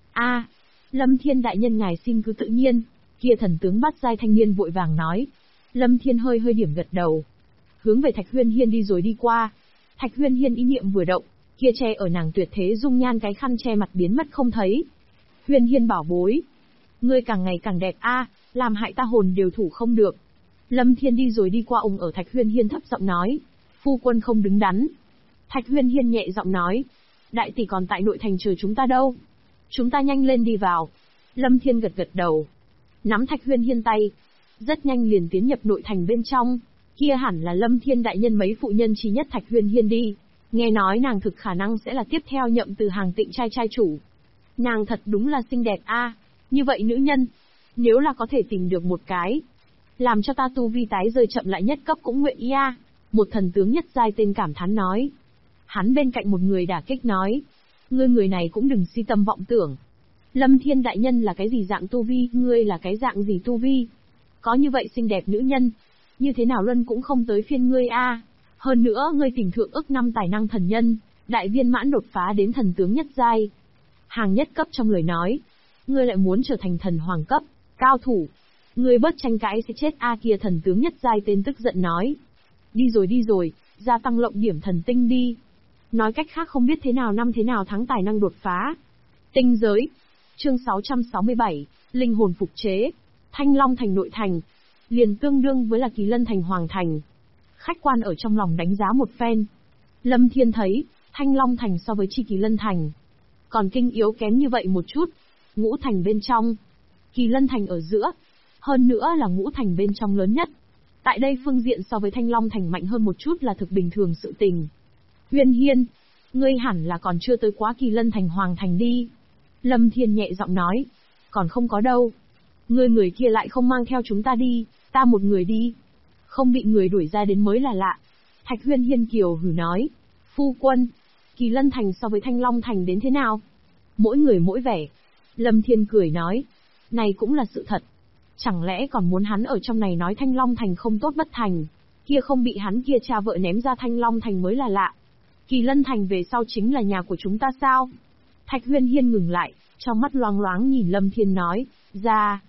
Lâm Thiên đại nhân ngài xin cứ tự nhiên. Kia thần tướng bát giai thanh niên vội vàng nói. Lâm Thiên hơi điểm gật đầu. Hướng về Thạch Huyên Hiên đi rồi đi qua. Thạch Huyên Hiên ý niệm vừa động, kia che ở nàng tuyệt thế dung nhan cái khăn che mặt biến mất không thấy. Huyên Hiên bảo bối, ngươi càng ngày càng đẹp làm hại ta hồn đều thủ không được. Lâm Thiên đi rồi đi qua ủng ở Thạch Huyên Hiên thấp giọng nói. Phu quân không đứng đắn. Thạch Huyên Hiên nhẹ giọng nói. Đại tỷ còn tại nội thành chờ chúng ta đâu. Chúng ta nhanh lên đi vào. Lâm Thiên gật đầu. Nắm Thạch Huyên Hiên tay. Rất nhanh liền tiến nhập nội thành bên trong. Kia hẳn là Lâm Thiên đại nhân mấy phụ nhân trí nhất Thạch Huyên Hiên đi. Nghe nói nàng thực khả năng sẽ là tiếp theo nhậm từ hàng Tịnh trai chủ. Nàng thật đúng là xinh đẹp Như vậy nữ nhân, nếu là có thể tìm được một cái, làm cho ta tu vi tái rơi chậm lại nhất cấp cũng nguyện ý Một thần tướng nhất giai tên cảm thán nói. Hắn bên cạnh một người đả kích nói. Ngươi người này cũng đừng si tâm vọng tưởng. Lâm Thiên đại nhân là cái gì dạng tu vi, ngươi là cái dạng gì tu vi? Có như vậy xinh đẹp nữ nhân, như thế nào luân cũng không tới phiên ngươi Hơn nữa ngươi tìm thượng ức 5 tài năng thần nhân, đại viên mãn đột phá đến thần tướng nhất giai. Hàng nhất cấp trong lời nói, ngươi lại muốn trở thành thần hoàng cấp, cao thủ. Ngươi bớt tranh cãi sẽ chết kia thần tướng nhất giai tên tức giận nói. Đi rồi, gia tăng lộng điểm thần tinh đi. Nói cách khác không biết thế nào năm thế nào tháng tài năng đột phá. Tinh giới. Chương 667, linh hồn phục chế. Thanh Long thành nội thành, liền tương đương với là Kỳ Lân thành hoàng thành. Khách quan ở trong lòng đánh giá một phen. Lâm Thiên thấy, Thanh Long thành so với chi Kỳ Lân thành, còn kinh yếu kém như vậy một chút. Ngũ thành bên trong, Kỳ Lân thành ở giữa, hơn nữa là ngũ thành bên trong lớn nhất. Tại đây phương diện so với Thanh Long thành mạnh hơn một chút là thực bình thường sự tình. Huyên Hiên, ngươi hẳn là còn chưa tới quá Kỳ Lân thành hoàng thành đi. Lâm Thiên nhẹ giọng nói. Còn không có đâu. Ngươi người kia lại không mang theo chúng ta đi, ta một người đi. Không bị người đuổi ra đến mới là lạ. Thạch Huyên Hiên kiều hử nói. Phu quân, Kỳ Lân thành so với Thanh Long thành đến thế nào? Mỗi người mỗi vẻ. Lâm Thiên cười nói. Này cũng là sự thật. Chẳng lẽ còn muốn hắn ở trong này nói Thanh Long thành không tốt bất thành, kia không bị hắn kia cha vợ ném ra Thanh Long thành mới là lạ. Kỳ Lân thành về sau chính là nhà của chúng ta sao? Thạch Huyên Hiên ngừng lại, trong mắt loáng loáng nhìn Lâm Thiên nói.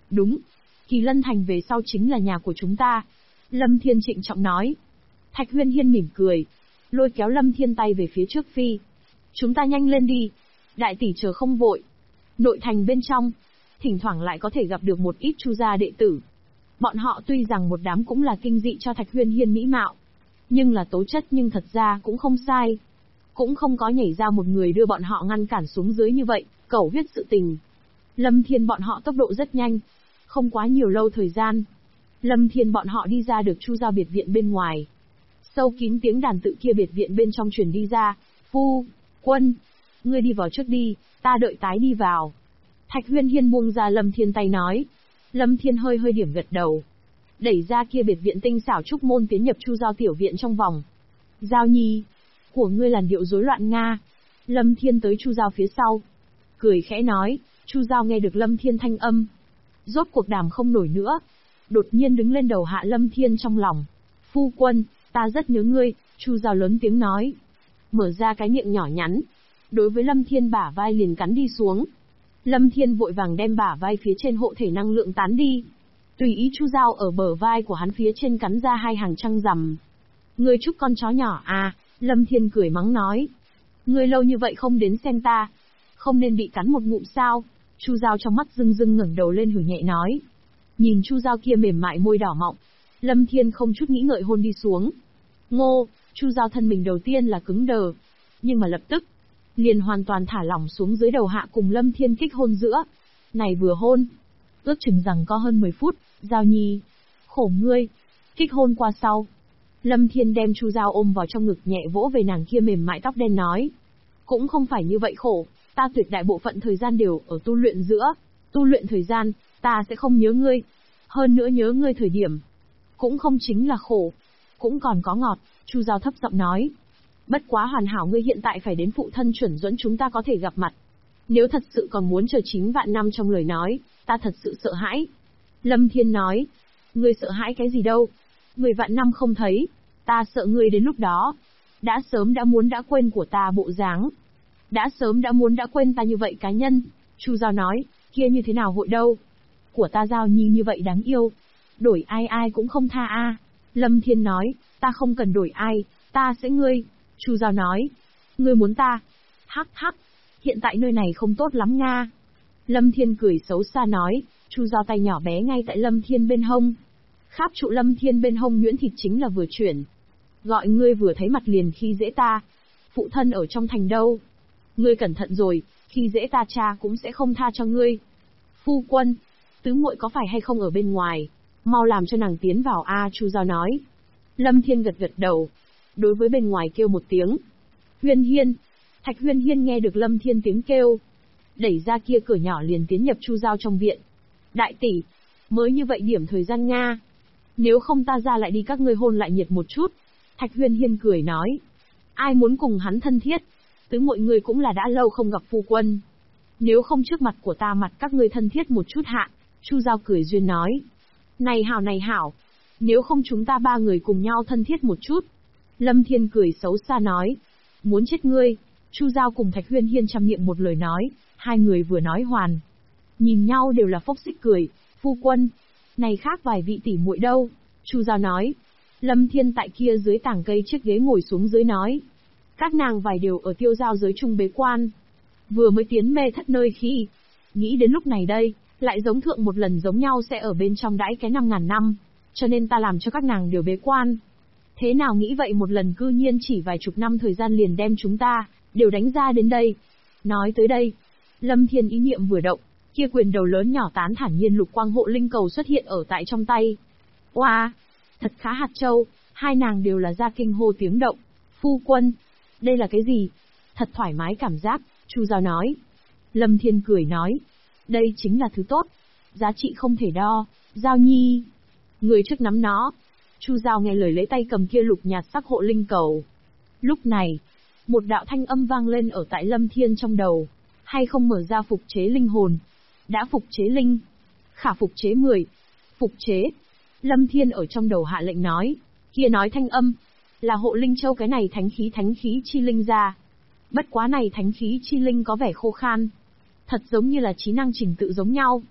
Đúng. Kỳ Lân Thành về sau chính là nhà của chúng ta. Lâm Thiên trịnh trọng nói. Thạch Huyên Hiên mỉm cười. Lôi kéo Lâm Thiên tay về phía trước phi. Chúng ta nhanh lên đi. Đại tỷ chờ không vội. Nội thành bên trong, thỉnh thoảng lại có thể gặp được một ít Chu gia đệ tử. Bọn họ tuy rằng một đám cũng là kinh dị cho Thạch Huyên Hiên mỹ mạo. Nhưng là tố chất nhưng thật ra cũng không sai. Cũng không có nhảy ra một người đưa bọn họ ngăn cản xuống dưới như vậy, cẩu huyết sự tình. Lâm Thiên bọn họ tốc độ rất nhanh. Không quá nhiều lâu thời gian. Lâm Thiên bọn họ đi ra được Chu gia biệt viện bên ngoài. Sâu kín tiếng đàn tự kia biệt viện bên trong truyền đi ra. Phu quân, ngươi đi vào trước đi, ta đợi tái đi vào. Thạch Huyên Hiên buông ra Lâm Thiên tay nói. Lâm Thiên hơi hơi điểm gật đầu. Đẩy ra kia biệt viện tinh xảo trúc môn tiến nhập Chu giao tiểu viện trong vòng. Giao Nhi, của ngươi làn điệu rối loạn nga. Lâm Thiên tới Chu giao phía sau. Cười khẽ nói, Chu giao nghe được Lâm Thiên thanh âm. Rốt cuộc đàm không nổi nữa. Đột nhiên đứng lên đầu hạ Lâm Thiên trong lòng. Phu quân, ta rất nhớ ngươi, Chu giao lớn tiếng nói. Mở ra cái miệng nhỏ nhắn. Đối với Lâm Thiên bả vai liền cắn đi xuống. Lâm Thiên vội vàng đem bả vai phía trên hộ thể năng lượng tán đi. Tùy ý Chu giao ở bờ vai của hắn phía trên cắn ra hai hàng trăng rằm. Ngươi chúc con chó nhỏ à, Lâm Thiên cười mắng nói. Ngươi lâu như vậy không đến xem ta. Không nên bị cắn một ngụm sao? Chu giao trong mắt rưng rưng ngẩng đầu lên hử nhẹ nói. Nhìn Chu giao kia mềm mại môi đỏ mọng. Lâm Thiên không chút nghĩ ngợi hôn đi xuống. Ngô, Chu giao thân mình đầu tiên là cứng đờ. Nhưng mà lập tức, liền hoàn toàn thả lỏng xuống dưới đầu hạ cùng Lâm Thiên kích hôn giữa. Này vừa hôn, ước chừng rằng có hơn 10 phút, Giao Nhi, khổ ngươi. Kích hôn qua sau, Lâm Thiên đem Chu Giao ôm vào trong ngực nhẹ vỗ về nàng kia mềm mại tóc đen nói. Cũng không phải như vậy khổ, ta tuyệt đại bộ phận thời gian đều ở tu luyện giữa. Tu luyện thời gian, ta sẽ không nhớ ngươi. Hơn nữa nhớ ngươi thời điểm, cũng không chính là khổ, cũng còn có ngọt, Chu Giao thấp giọng nói. Bất quá hoàn hảo ngươi hiện tại phải đến phụ thân chuẩn dẫn chúng ta có thể gặp mặt. Nếu thật sự còn muốn chờ 9 vạn năm trong lời nói, ta thật sự sợ hãi. Lâm Thiên nói, ngươi sợ hãi cái gì đâu, 10 vạn năm không thấy, ta sợ ngươi đến lúc đó, đã sớm đã muốn đã quên của ta bộ dáng. Đã sớm đã muốn đã quên ta như vậy cá nhân, Chu Giao nói, kia như thế nào hội đâu. Của ta Giao Nhi như vậy đáng yêu, đổi ai ai cũng không tha a. Lâm Thiên nói, ta không cần đổi ai, ta sẽ ngươi. Chu Giao nói, ngươi muốn ta? Hắc hắc, hiện tại nơi này không tốt lắm nga. Lâm Thiên cười xấu xa nói, Chu Giao tay nhỏ bé ngay tại Lâm Thiên bên hông. Kháp trụ Lâm Thiên bên hông nhuyễn thịt chính là vừa chuyển. Gọi ngươi vừa thấy mặt liền khi dễ ta. Phụ thân ở trong thành đâu? Ngươi cẩn thận rồi, khi dễ ta cha cũng sẽ không tha cho ngươi. Phu quân, tứ muội có phải hay không ở bên ngoài? Mau làm cho nàng tiến vào a, Chu Giao nói. Lâm Thiên gật gật đầu. Đối với bên ngoài kêu một tiếng. Huyên Hiên. Thạch Huyên Hiên nghe được Lâm Thiên tiếng kêu. Đẩy ra kia cửa nhỏ liền tiến nhập Chu Giao trong viện. Đại tỷ, mới như vậy điểm thời gian nga. Nếu không ta ra lại đi các ngươi hôn lại nhiệt một chút. Thạch Huyên Hiên cười nói. Ai muốn cùng hắn thân thiết? Tứ mọi người cũng là đã lâu không gặp phu quân. Nếu không trước mặt của ta mặt các ngươi thân thiết một chút hạ. Chu Giao cười duyên nói. Này hảo. Nếu không chúng ta ba người cùng nhau thân thiết một chút. Lâm Thiên cười xấu xa nói. Muốn chết ngươi. Chu Giao cùng Thạch Huyên Hiên chăm miệng một lời nói. Hai người vừa nói hoàn. Nhìn nhau đều là phốc xích cười. Phu quân. Này khác vài vị tỷ muội đâu. Chu Giao nói. Lâm Thiên tại kia dưới tảng cây chiếc ghế ngồi xuống dưới nói. Các nàng vài đều ở Tiêu Giao giới trung bế quan. Vừa mới tiến mê thất nơi khi. Nghĩ đến lúc này đây, lại giống thượng một lần giống nhau sẽ ở bên trong đãi cái 5.000 năm. Cho nên ta làm cho các nàng đều bế quan. Thế nào nghĩ vậy một lần cư nhiên chỉ vài chục năm thời gian liền đem chúng ta, đều đánh ra đến đây. Nói tới đây, Lâm Thiên ý niệm vừa động, kia quyền đầu lớn nhỏ tán thản nhiên lục quang hộ linh cầu xuất hiện ở tại trong tay. Oa, thật khá hạt châu, hai nàng đều là ra kinh hô tiếng động. Phu quân, đây là cái gì? Thật thoải mái cảm giác, Chu Giao nói. Lâm Thiên cười nói, đây chính là thứ tốt, giá trị không thể đo, Giao Nhi. Người trước nắm nó. Chu Giao nghe lời lấy tay cầm kia lục nhạt sắc hộ linh cầu. Lúc này, một đạo thanh âm vang lên ở tại Lâm Thiên trong đầu. Hay không mở ra phục chế linh hồn? Đã phục chế linh. Khả phục chế 10. Phục chế. Lâm Thiên ở trong đầu hạ lệnh nói. Kia nói thanh âm. Là hộ linh châu cái này thánh khí chi linh ra. Bất quá này thánh khí chi linh có vẻ khô khan. Thật giống như là trí năng trình tự giống nhau.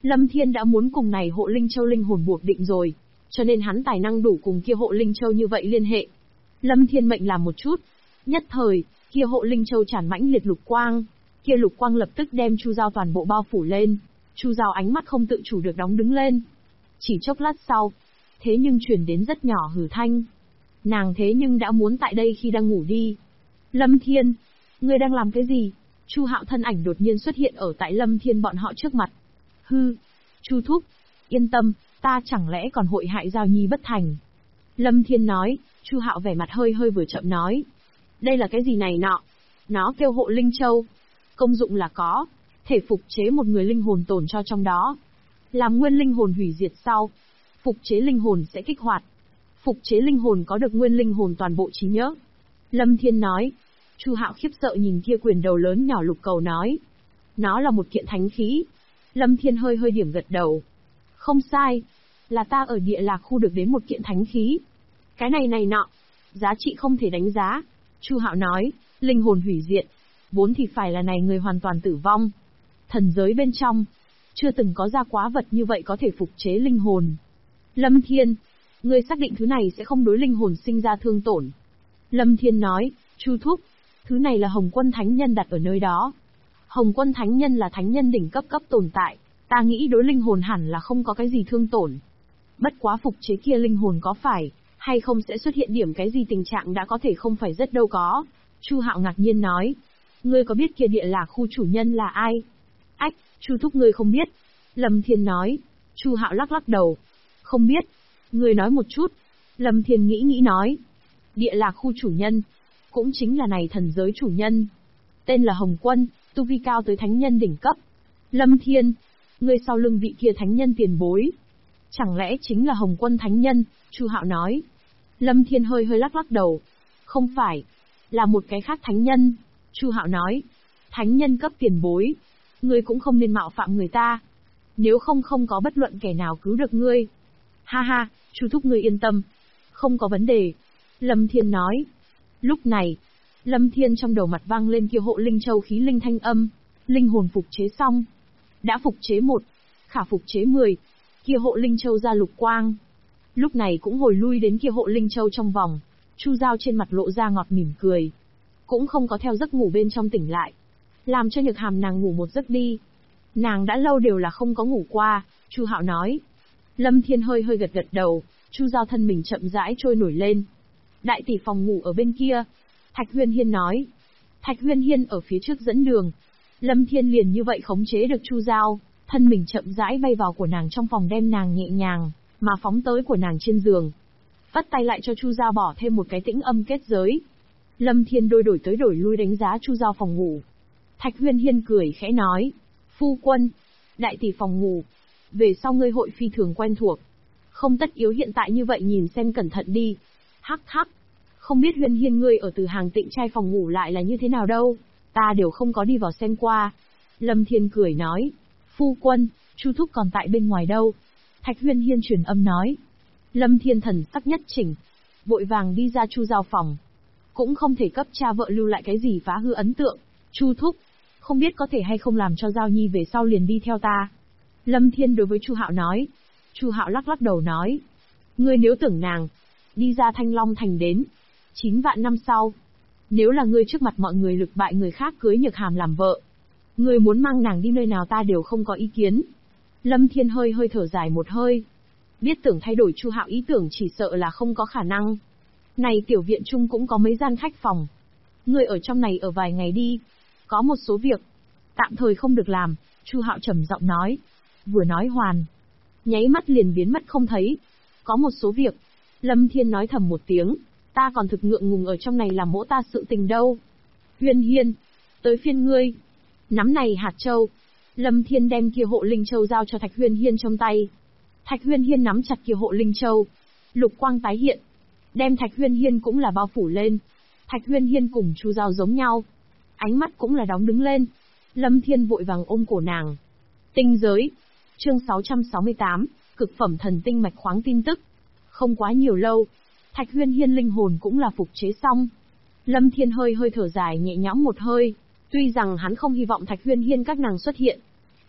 Lâm Thiên đã muốn cùng này hộ Linh Châu linh hồn buộc định rồi, cho nên hắn tài năng đủ cùng kia hộ Linh Châu như vậy liên hệ. Lâm Thiên mệnh làm một chút. Nhất thời, kia hộ Linh Châu tràn mãnh liệt lục quang. Kia lục quang lập tức đem Chu Giao toàn bộ bao phủ lên. Chu Giao ánh mắt không tự chủ được đóng đứng lên. Chỉ chốc lát sau, thế nhưng truyền đến rất nhỏ hử thanh. Nàng thế nhưng đã muốn tại đây khi đang ngủ đi. Lâm Thiên, ngươi đang làm cái gì? Chu Hạo thân ảnh đột nhiên xuất hiện ở tại Lâm Thiên bọn họ trước mặt. Hư, Chu thúc, yên tâm, ta chẳng lẽ còn hội hại Giao Nhi bất thành. Lâm Thiên nói. Chu Hạo vẻ mặt hơi hơi vừa chậm nói. Đây là cái gì này nọ? Nó kêu hộ Linh Châu. Công dụng là có, thể phục chế một người linh hồn tồn cho trong đó. Làm nguyên linh hồn hủy diệt sau, phục chế linh hồn sẽ kích hoạt. Phục chế linh hồn có được nguyên linh hồn toàn bộ trí nhớ. Lâm Thiên nói. Chu Hạo khiếp sợ nhìn kia quyền đầu lớn nhỏ lục cầu nói. Nó là một kiện thánh khí. Lâm Thiên hơi hơi điểm gật đầu. Không sai, là ta ở địa lạc khu được đến một kiện thánh khí. Cái này nọ, giá trị không thể đánh giá. Chu Hạo nói, linh hồn hủy diệt, vốn thì phải là này người hoàn toàn tử vong. Thần giới bên trong, chưa từng có ra quá vật như vậy có thể phục chế linh hồn. Lâm Thiên, ngươi xác định thứ này sẽ không đối linh hồn sinh ra thương tổn. Lâm Thiên nói, Chu thúc, thứ này là Hồng Quân Thánh Nhân đặt ở nơi đó. Hồng Quân Thánh Nhân là thánh nhân đỉnh cấp tồn tại, ta nghĩ đối linh hồn hẳn là không có cái gì thương tổn. Bất quá phục chế kia linh hồn có phải hay không sẽ xuất hiện điểm cái gì tình trạng đã có thể không phải rất đâu có. Chu Hạo ngạc nhiên nói, ngươi có biết kia địa lạc khu chủ nhân là ai? Ách, Chu thúc ngươi không biết. Lâm Thiên nói. Chu Hạo lắc lắc đầu. Không biết. Ngươi nói một chút. Lâm Thiên nghĩ nói. Địa lạc khu chủ nhân, cũng chính là này thần giới chủ nhân. Tên là Hồng Quân, tu vi cao tới thánh nhân đỉnh cấp. Lâm Thiên, ngươi sau lưng vị kia thánh nhân tiền bối. Chẳng lẽ chính là Hồng Quân Thánh Nhân? Chu Hạo nói. Lâm Thiên hơi hơi lắc lắc đầu. Không phải, là một cái khác thánh nhân. Chu Hạo nói. Thánh nhân cấp tiền bối. Ngươi cũng không nên mạo phạm người ta. Nếu không có bất luận kẻ nào cứu được ngươi. Ha ha, Chu thúc ngươi yên tâm. Không có vấn đề. Lâm Thiên nói. Lúc này, Lâm Thiên trong đầu mặt vang lên kia hộ Linh Châu khí linh thanh âm. Linh hồn phục chế xong. Đã phục chế 1, khả phục chế 10. Kia hộ Linh Châu ra lục quang. Lúc này cũng hồi lui đến kia hộ Linh Châu trong vòng. Chu Giao trên mặt lộ ra ngọt mỉm cười. Cũng không có theo giấc ngủ bên trong tỉnh lại. Làm cho Nhược Hàm nàng ngủ một giấc đi. Nàng đã lâu đều là không có ngủ qua, Chu Hạo nói. Lâm Thiên hơi hơi gật đầu, Chu Giao thân mình chậm rãi trôi nổi lên. Đại tỷ phòng ngủ ở bên kia. Thạch Huyên Hiên nói. Thạch Huyên Hiên ở phía trước dẫn đường. Lâm Thiên liền như vậy khống chế được Chu Giao, thân mình chậm rãi bay vào của nàng trong phòng đem nàng nhẹ nhàng mà phóng tới của nàng trên giường. Vắt tay lại cho Chu Giao bỏ thêm một cái tĩnh âm kết giới. Lâm Thiên đổi tới đổi lui đánh giá Chu Giao phòng ngủ. Thạch Huyên Hiên cười khẽ nói, phu quân, đại tỷ phòng ngủ, về sau ngươi hội phi thường quen thuộc. Không tất yếu hiện tại như vậy nhìn xem cẩn thận đi. Hắc hắc, không biết Huyên Hiên ngươi ở Từ Hàng Tịnh trai phòng ngủ lại là như thế nào đâu, ta đều không có đi vào xem qua. Lâm Thiên cười nói, phu quân, Chu thúc còn tại bên ngoài đâu. Thạch Huyên Hiên truyền âm nói. Lâm Thiên thần sắc nhất chỉnh, vội vàng đi ra Chu Giao phòng. Cũng không thể cấp cha vợ lưu lại cái gì phá hư ấn tượng. Chu thúc, không biết có thể hay không làm cho Giao Nhi về sau liền đi theo ta. Lâm Thiên đối với Chu Hạo nói. Chu Hạo lắc lắc đầu nói, ngươi nếu tưởng nàng đi ra Thanh Long Thành đến 9 vạn năm sau, nếu là ngươi trước mặt mọi người lực bại người khác cưới Nhược Hàm làm vợ, ngươi muốn mang nàng đi nơi nào ta đều không có ý kiến. Lâm Thiên hơi hơi thở dài một hơi. Biết tưởng thay đổi Chu Hạo ý tưởng chỉ sợ là không có khả năng. Này tiểu viện chung cũng có mấy gian khách phòng. Ngươi ở trong này ở vài ngày đi. Có một số việc tạm thời không được làm, Chu Hạo trầm giọng nói. Vừa nói hoàn, nháy mắt liền biến mất không thấy. Có một số việc, Lâm Thiên nói thầm một tiếng, ta còn thực ngượng ngùng ở trong này làm mỗ ta sự tình đâu. Huyên Hiên, tới phiên ngươi. Nắm này hạt châu. Lâm Thiên đem kia hộ Linh Châu giao cho Thạch Huyên Hiên trong tay. Thạch Huyên Hiên nắm chặt kia hộ Linh Châu. Lục quang tái hiện, đem Thạch Huyên Hiên cũng là bao phủ lên. Thạch Huyên Hiên cùng Chu Giao giống nhau, ánh mắt cũng là đóng đứng lên. Lâm Thiên vội vàng ôm cổ nàng. Tinh giới. Chương 668, cực phẩm thần tinh mạch khoáng tin tức. Không quá nhiều lâu, Thạch Huyên Hiên linh hồn cũng là phục chế xong. Lâm Thiên hơi hơi thở dài nhẹ nhõm một hơi. Tuy rằng hắn không hy vọng Thạch Huyên Hiên các nàng xuất hiện,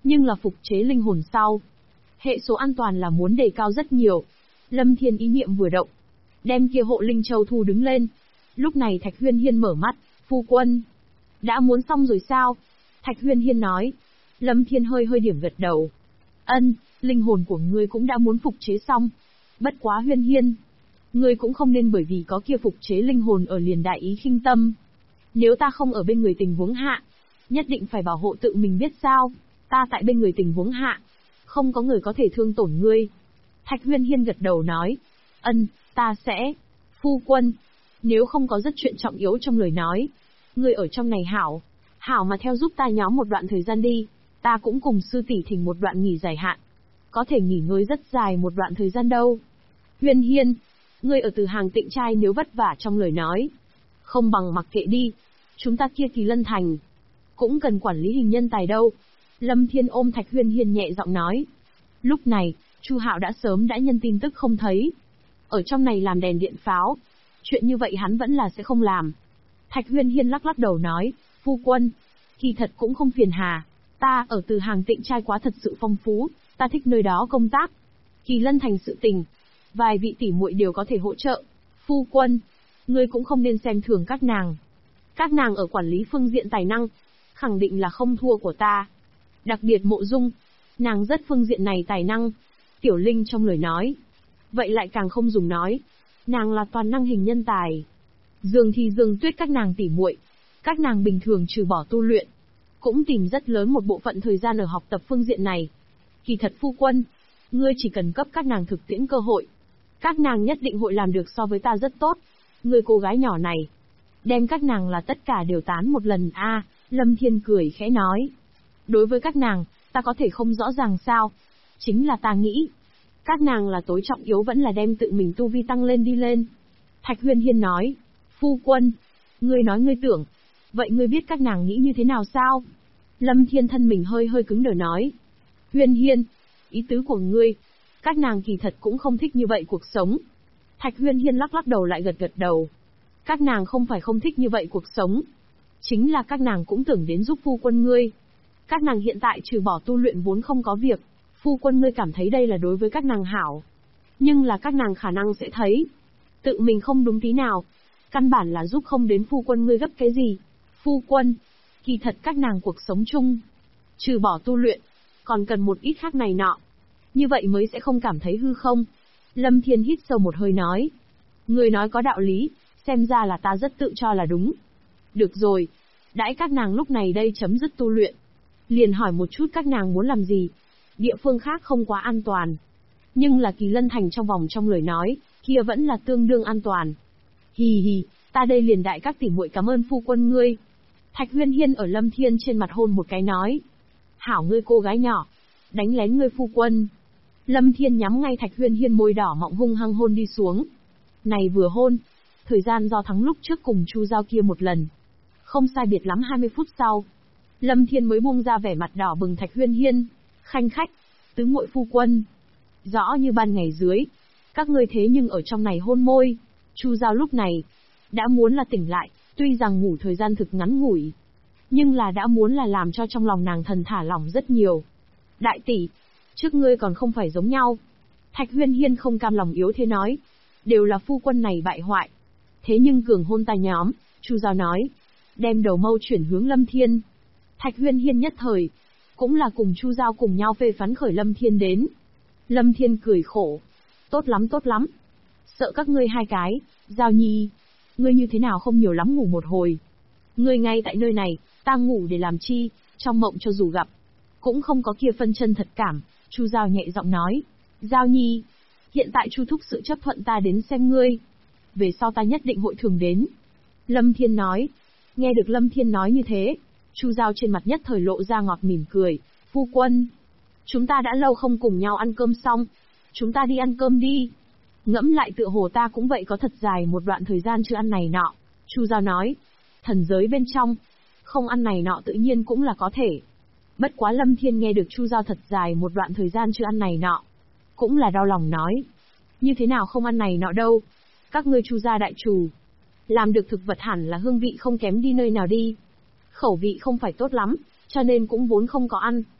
Nhưng là phục chế linh hồn sau. Hệ số an toàn là muốn đề cao rất nhiều. Lâm Thiên ý niệm vừa động. Đem kia hộ linh châu thu đứng lên. Lúc này Thạch Huyên Hiên mở mắt, phu quân. Đã muốn xong rồi sao? Thạch Huyên Hiên nói. Lâm Thiên hơi hơi điểm gật đầu. Ân, linh hồn của ngươi cũng đã muốn phục chế xong. Bất quá Huyên Hiên. Ngươi cũng không nên bởi vì có kia phục chế linh hồn ở liền đại ý khinh tâm. Nếu ta không ở bên người tình huống hạ, nhất định phải bảo hộ tự mình biết sao. Ta tại bên người tình huống hạ, không có người có thể thương tổn ngươi. Thạch Huyên Hiên gật đầu nói. Ân, ta sẽ. Phu quân, nếu không có rất chuyện trọng yếu trong lời nói, ngươi ở trong này hảo. Hảo mà theo giúp ta nhóm một đoạn thời gian đi. Ta cũng cùng sư tỷ thỉnh một đoạn nghỉ dài hạn. Có thể nghỉ ngơi rất dài một đoạn thời gian đâu. Huyên Hiên, ngươi ở Từ Hàng Tịnh trai nếu vất vả trong lời nói, không bằng mặc kệ đi. Chúng ta kia Kỳ Lân Thành cũng cần quản lý hình nhân tài đâu. Lâm Thiên ôm Thạch Huyên Hiên nhẹ giọng nói. Lúc này, Chu Hạo đã sớm đã nhân tin tức không thấy. Ở trong này làm đèn điện pháo. Chuyện như vậy hắn vẫn là sẽ không làm. Thạch Huyên Hiên lắc lắc đầu nói. Phu quân, kỳ thật cũng không phiền hà. Ta ở Từ Hàng Tịnh trai quá thật sự phong phú. Ta thích nơi đó công tác. Kỳ Lân Thành sự tình, vài vị tỷ muội đều có thể hỗ trợ. Phu quân, ngươi cũng không nên xem thường các nàng. Các nàng ở quản lý phương diện tài năng, khẳng định là không thua của ta. Đặc biệt Mộ Dung, nàng rất phương diện này tài năng. Tiểu Linh trong lời nói, vậy lại càng không dùng nói. Nàng là toàn năng hình nhân tài. Dương thì Dương Tuyết các nàng tỷ muội, các nàng bình thường trừ bỏ tu luyện, cũng tìm rất lớn một bộ phận thời gian ở học tập phương diện này. Kỳ thật phu quân, ngươi chỉ cần cấp các nàng thực tiễn cơ hội, các nàng nhất định hội làm được so với ta rất tốt. Ngươi cô gái nhỏ này, đem các nàng là tất cả đều tán một lần a. Lâm Thiên cười khẽ nói. Đối với các nàng, ta có thể không rõ ràng sao? Chính là ta nghĩ, các nàng là tối trọng yếu vẫn là đem tự mình tu vi tăng lên đi lên. Thạch Huyên Hiên nói. Phu quân, ngươi nói ngươi tưởng, vậy ngươi biết các nàng nghĩ như thế nào sao? Lâm Thiên thân mình hơi hơi cứng đờ nói. Huyên Hiên, ý tứ của ngươi, các nàng kỳ thật cũng không thích như vậy cuộc sống. Thạch Huyên Hiên lắc lắc đầu lại gật gật đầu. Các nàng không phải không thích như vậy cuộc sống, chính là các nàng cũng tưởng đến giúp phu quân ngươi. Các nàng hiện tại trừ bỏ tu luyện vốn không có việc, phu quân ngươi cảm thấy đây là đối với các nàng hảo. Nhưng là các nàng khả năng sẽ thấy, tự mình không đúng tí nào, căn bản là giúp không đến phu quân ngươi gấp cái gì. Phu quân, kỳ thật các nàng cuộc sống chung, trừ bỏ tu luyện, còn cần một ít khác này nọ. Như vậy mới sẽ không cảm thấy hư không. Lâm Thiên hít sâu một hơi nói. Người nói có đạo lý, xem ra là ta rất tự cho là đúng. Được rồi, đãi các nàng lúc này đây chấm dứt tu luyện, liền hỏi một chút các nàng muốn làm gì. Địa phương khác không quá an toàn, nhưng là Kỳ Lân Thành trong vòng trong lời nói, kia vẫn là tương đương an toàn. Hì hì, ta đây liền đại các tỷ muội cảm ơn phu quân ngươi. Thạch Huyên Hiên ở Lâm Thiên trên mặt hôn một cái nói. Hảo ngươi cô gái nhỏ, đánh lén ngươi phu quân. Lâm Thiên nhắm ngay Thạch Huyên Hiên môi đỏ mọng hung hăng hôn đi xuống. Này vừa hôn, thời gian do thắng lúc trước cùng Chu Giao kia một lần. Không sai biệt lắm 20 phút sau, Lâm Thiên mới buông ra vẻ mặt đỏ bừng Thạch Huyên Hiên. Khanh khách, tứ muội phu quân. Rõ như ban ngày dưới, các ngươi thế nhưng ở trong này hôn môi. Chu Giao lúc này, đã muốn là tỉnh lại, tuy rằng ngủ thời gian thực ngắn ngủi, nhưng là đã muốn là làm cho trong lòng nàng thần thả lỏng rất nhiều. Đại tỷ, trước ngươi còn không phải giống nhau. Thạch Huyên Hiên không cam lòng yếu thế nói. Đều là phu quân này bại hoại. Thế nhưng cường hôn ta nhóm, Chu Giao nói. Đem đầu mâu chuyển hướng Lâm Thiên. Thạch Huyên Hiên nhất thời, cũng là cùng Chu Giao cùng nhau phê phán khởi Lâm Thiên đến. Lâm Thiên cười khổ. Tốt lắm tốt lắm. Sợ các ngươi hai cái, Giao Nhi. Ngươi như thế nào không nhiều lắm ngủ một hồi. Ngươi ngay tại nơi này, ta ngủ để làm chi, trong mộng cho dù gặp, cũng không có kia phân chân thật cảm. Chu Giao nhẹ giọng nói. Giao Nhi, hiện tại Chu thúc sự chấp thuận ta đến xem ngươi. Về sau ta nhất định hội thường đến. Lâm Thiên nói. Nghe được Lâm Thiên nói như thế, Chu Giao trên mặt nhất thời lộ ra ngọt mỉm cười. Phu quân, chúng ta đã lâu không cùng nhau ăn cơm xong, chúng ta đi ăn cơm đi. Ngẫm lại tựa hồ ta cũng vậy có thật dài một đoạn thời gian chưa ăn này nọ. Chu Giao nói. Thần giới bên trong, không ăn này nọ tự nhiên cũng là có thể. Bất quá Lâm Thiên nghe được Chu Giao thật dài một đoạn thời gian chưa ăn này nọ, cũng là đau lòng nói. Như thế nào không ăn này nọ đâu? Các ngươi Chu gia đại chủ, làm được thực vật hẳn là hương vị không kém đi nơi nào đi. Khẩu vị không phải tốt lắm, cho nên cũng vốn không có ăn.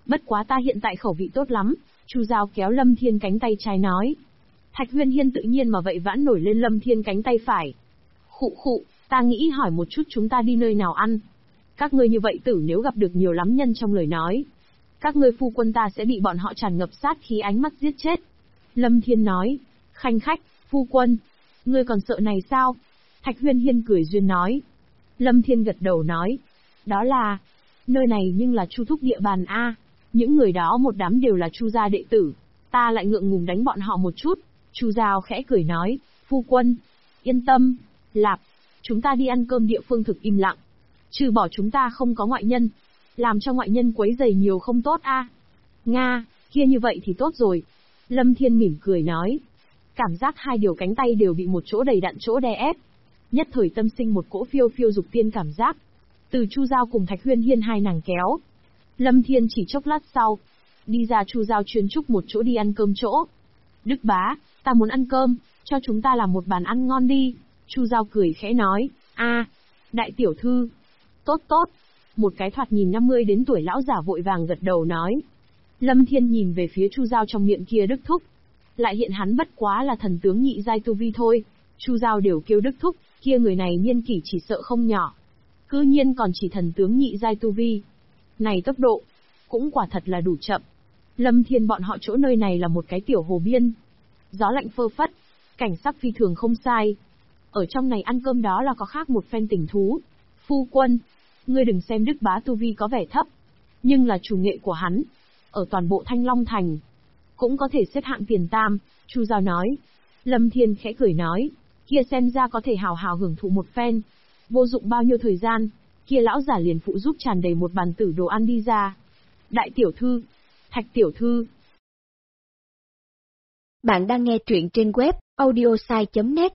Bất quá ta hiện tại khẩu vị tốt lắm, Chu Giao kéo Lâm Thiên cánh tay trái nói. Thạch Huyên Hiên tự nhiên mà vậy vãn nổi lên Lâm Thiên cánh tay phải. Khụ khụ, ta nghĩ hỏi một chút chúng ta đi nơi nào ăn. Các ngươi như vậy tử nếu gặp được nhiều lắm nhân trong lời nói. Các ngươi phu quân ta sẽ bị bọn họ tràn ngập sát khí ánh mắt giết chết. Lâm Thiên nói, khanh khách, phu quân, ngươi còn sợ này sao? Thạch Huyên Hiên cười duyên nói. Lâm Thiên gật đầu nói, đó là, nơi này nhưng là Chu thúc địa bàn a, những người đó một đám đều là Chu gia đệ tử, ta lại ngượng ngùng đánh bọn họ một chút. Chu Giao khẽ cười nói, phu quân, yên tâm, Lạp, chúng ta đi ăn cơm địa phương thực im lặng. Trừ bỏ chúng ta không có ngoại nhân, làm cho ngoại nhân quấy rầy nhiều không tốt a. Nga, kia như vậy thì tốt rồi. Lâm Thiên mỉm cười nói. Cảm giác hai điều cánh tay đều bị một chỗ đầy đặn chỗ đè ép. Nhất thời tâm sinh một cỗ phiêu phiêu dục tiên cảm giác. Từ Chu Giao cùng Thạch Huyên Hiên hai nàng kéo. Lâm Thiên chỉ chốc lát sau, đi ra Chu Giao chuyên trúc một chỗ đi ăn cơm chỗ. Đức bá, ta muốn ăn cơm, cho chúng ta làm một bàn ăn ngon đi. Chu Giao cười khẽ nói, a, đại tiểu thư. Tốt tốt. Một cái thoạt nhìn 50 đến tuổi lão giả vội vàng gật đầu nói. Lâm Thiên nhìn về phía Chu Giao trong miệng kia Đức thúc. Lại hiện hắn bất quá là thần tướng nhị giai tu vi thôi. Chu Giao đều kêu Đức thúc, kia người này niên kỷ chỉ sợ không nhỏ. Cư nhiên còn chỉ thần tướng nhị giai tu vi. Này tốc độ, cũng quả thật là đủ chậm. Lâm Thiên bọn họ chỗ nơi này là một cái tiểu hồ biên. Gió lạnh phơ phất, cảnh sắc phi thường không sai. Ở trong này ăn cơm đó là có khác một phen tình thú. Phu quân, ngươi đừng xem Đức bá tu vi có vẻ thấp, nhưng là chủ nghệ của hắn, ở toàn bộ Thanh Long Thành, cũng có thể xếp hạng tiền tam, Chu Giao nói. Lâm Thiên khẽ cười nói, kia xem ra có thể hào hào hưởng thụ một phen. Vô dụng bao nhiêu thời gian, kia lão giả liền phụ giúp tràn đầy một bàn tử đồ ăn đi ra. Đại tiểu thư, Thạch tiểu thư. Bạn đang nghe truyện trên web audiosai.net.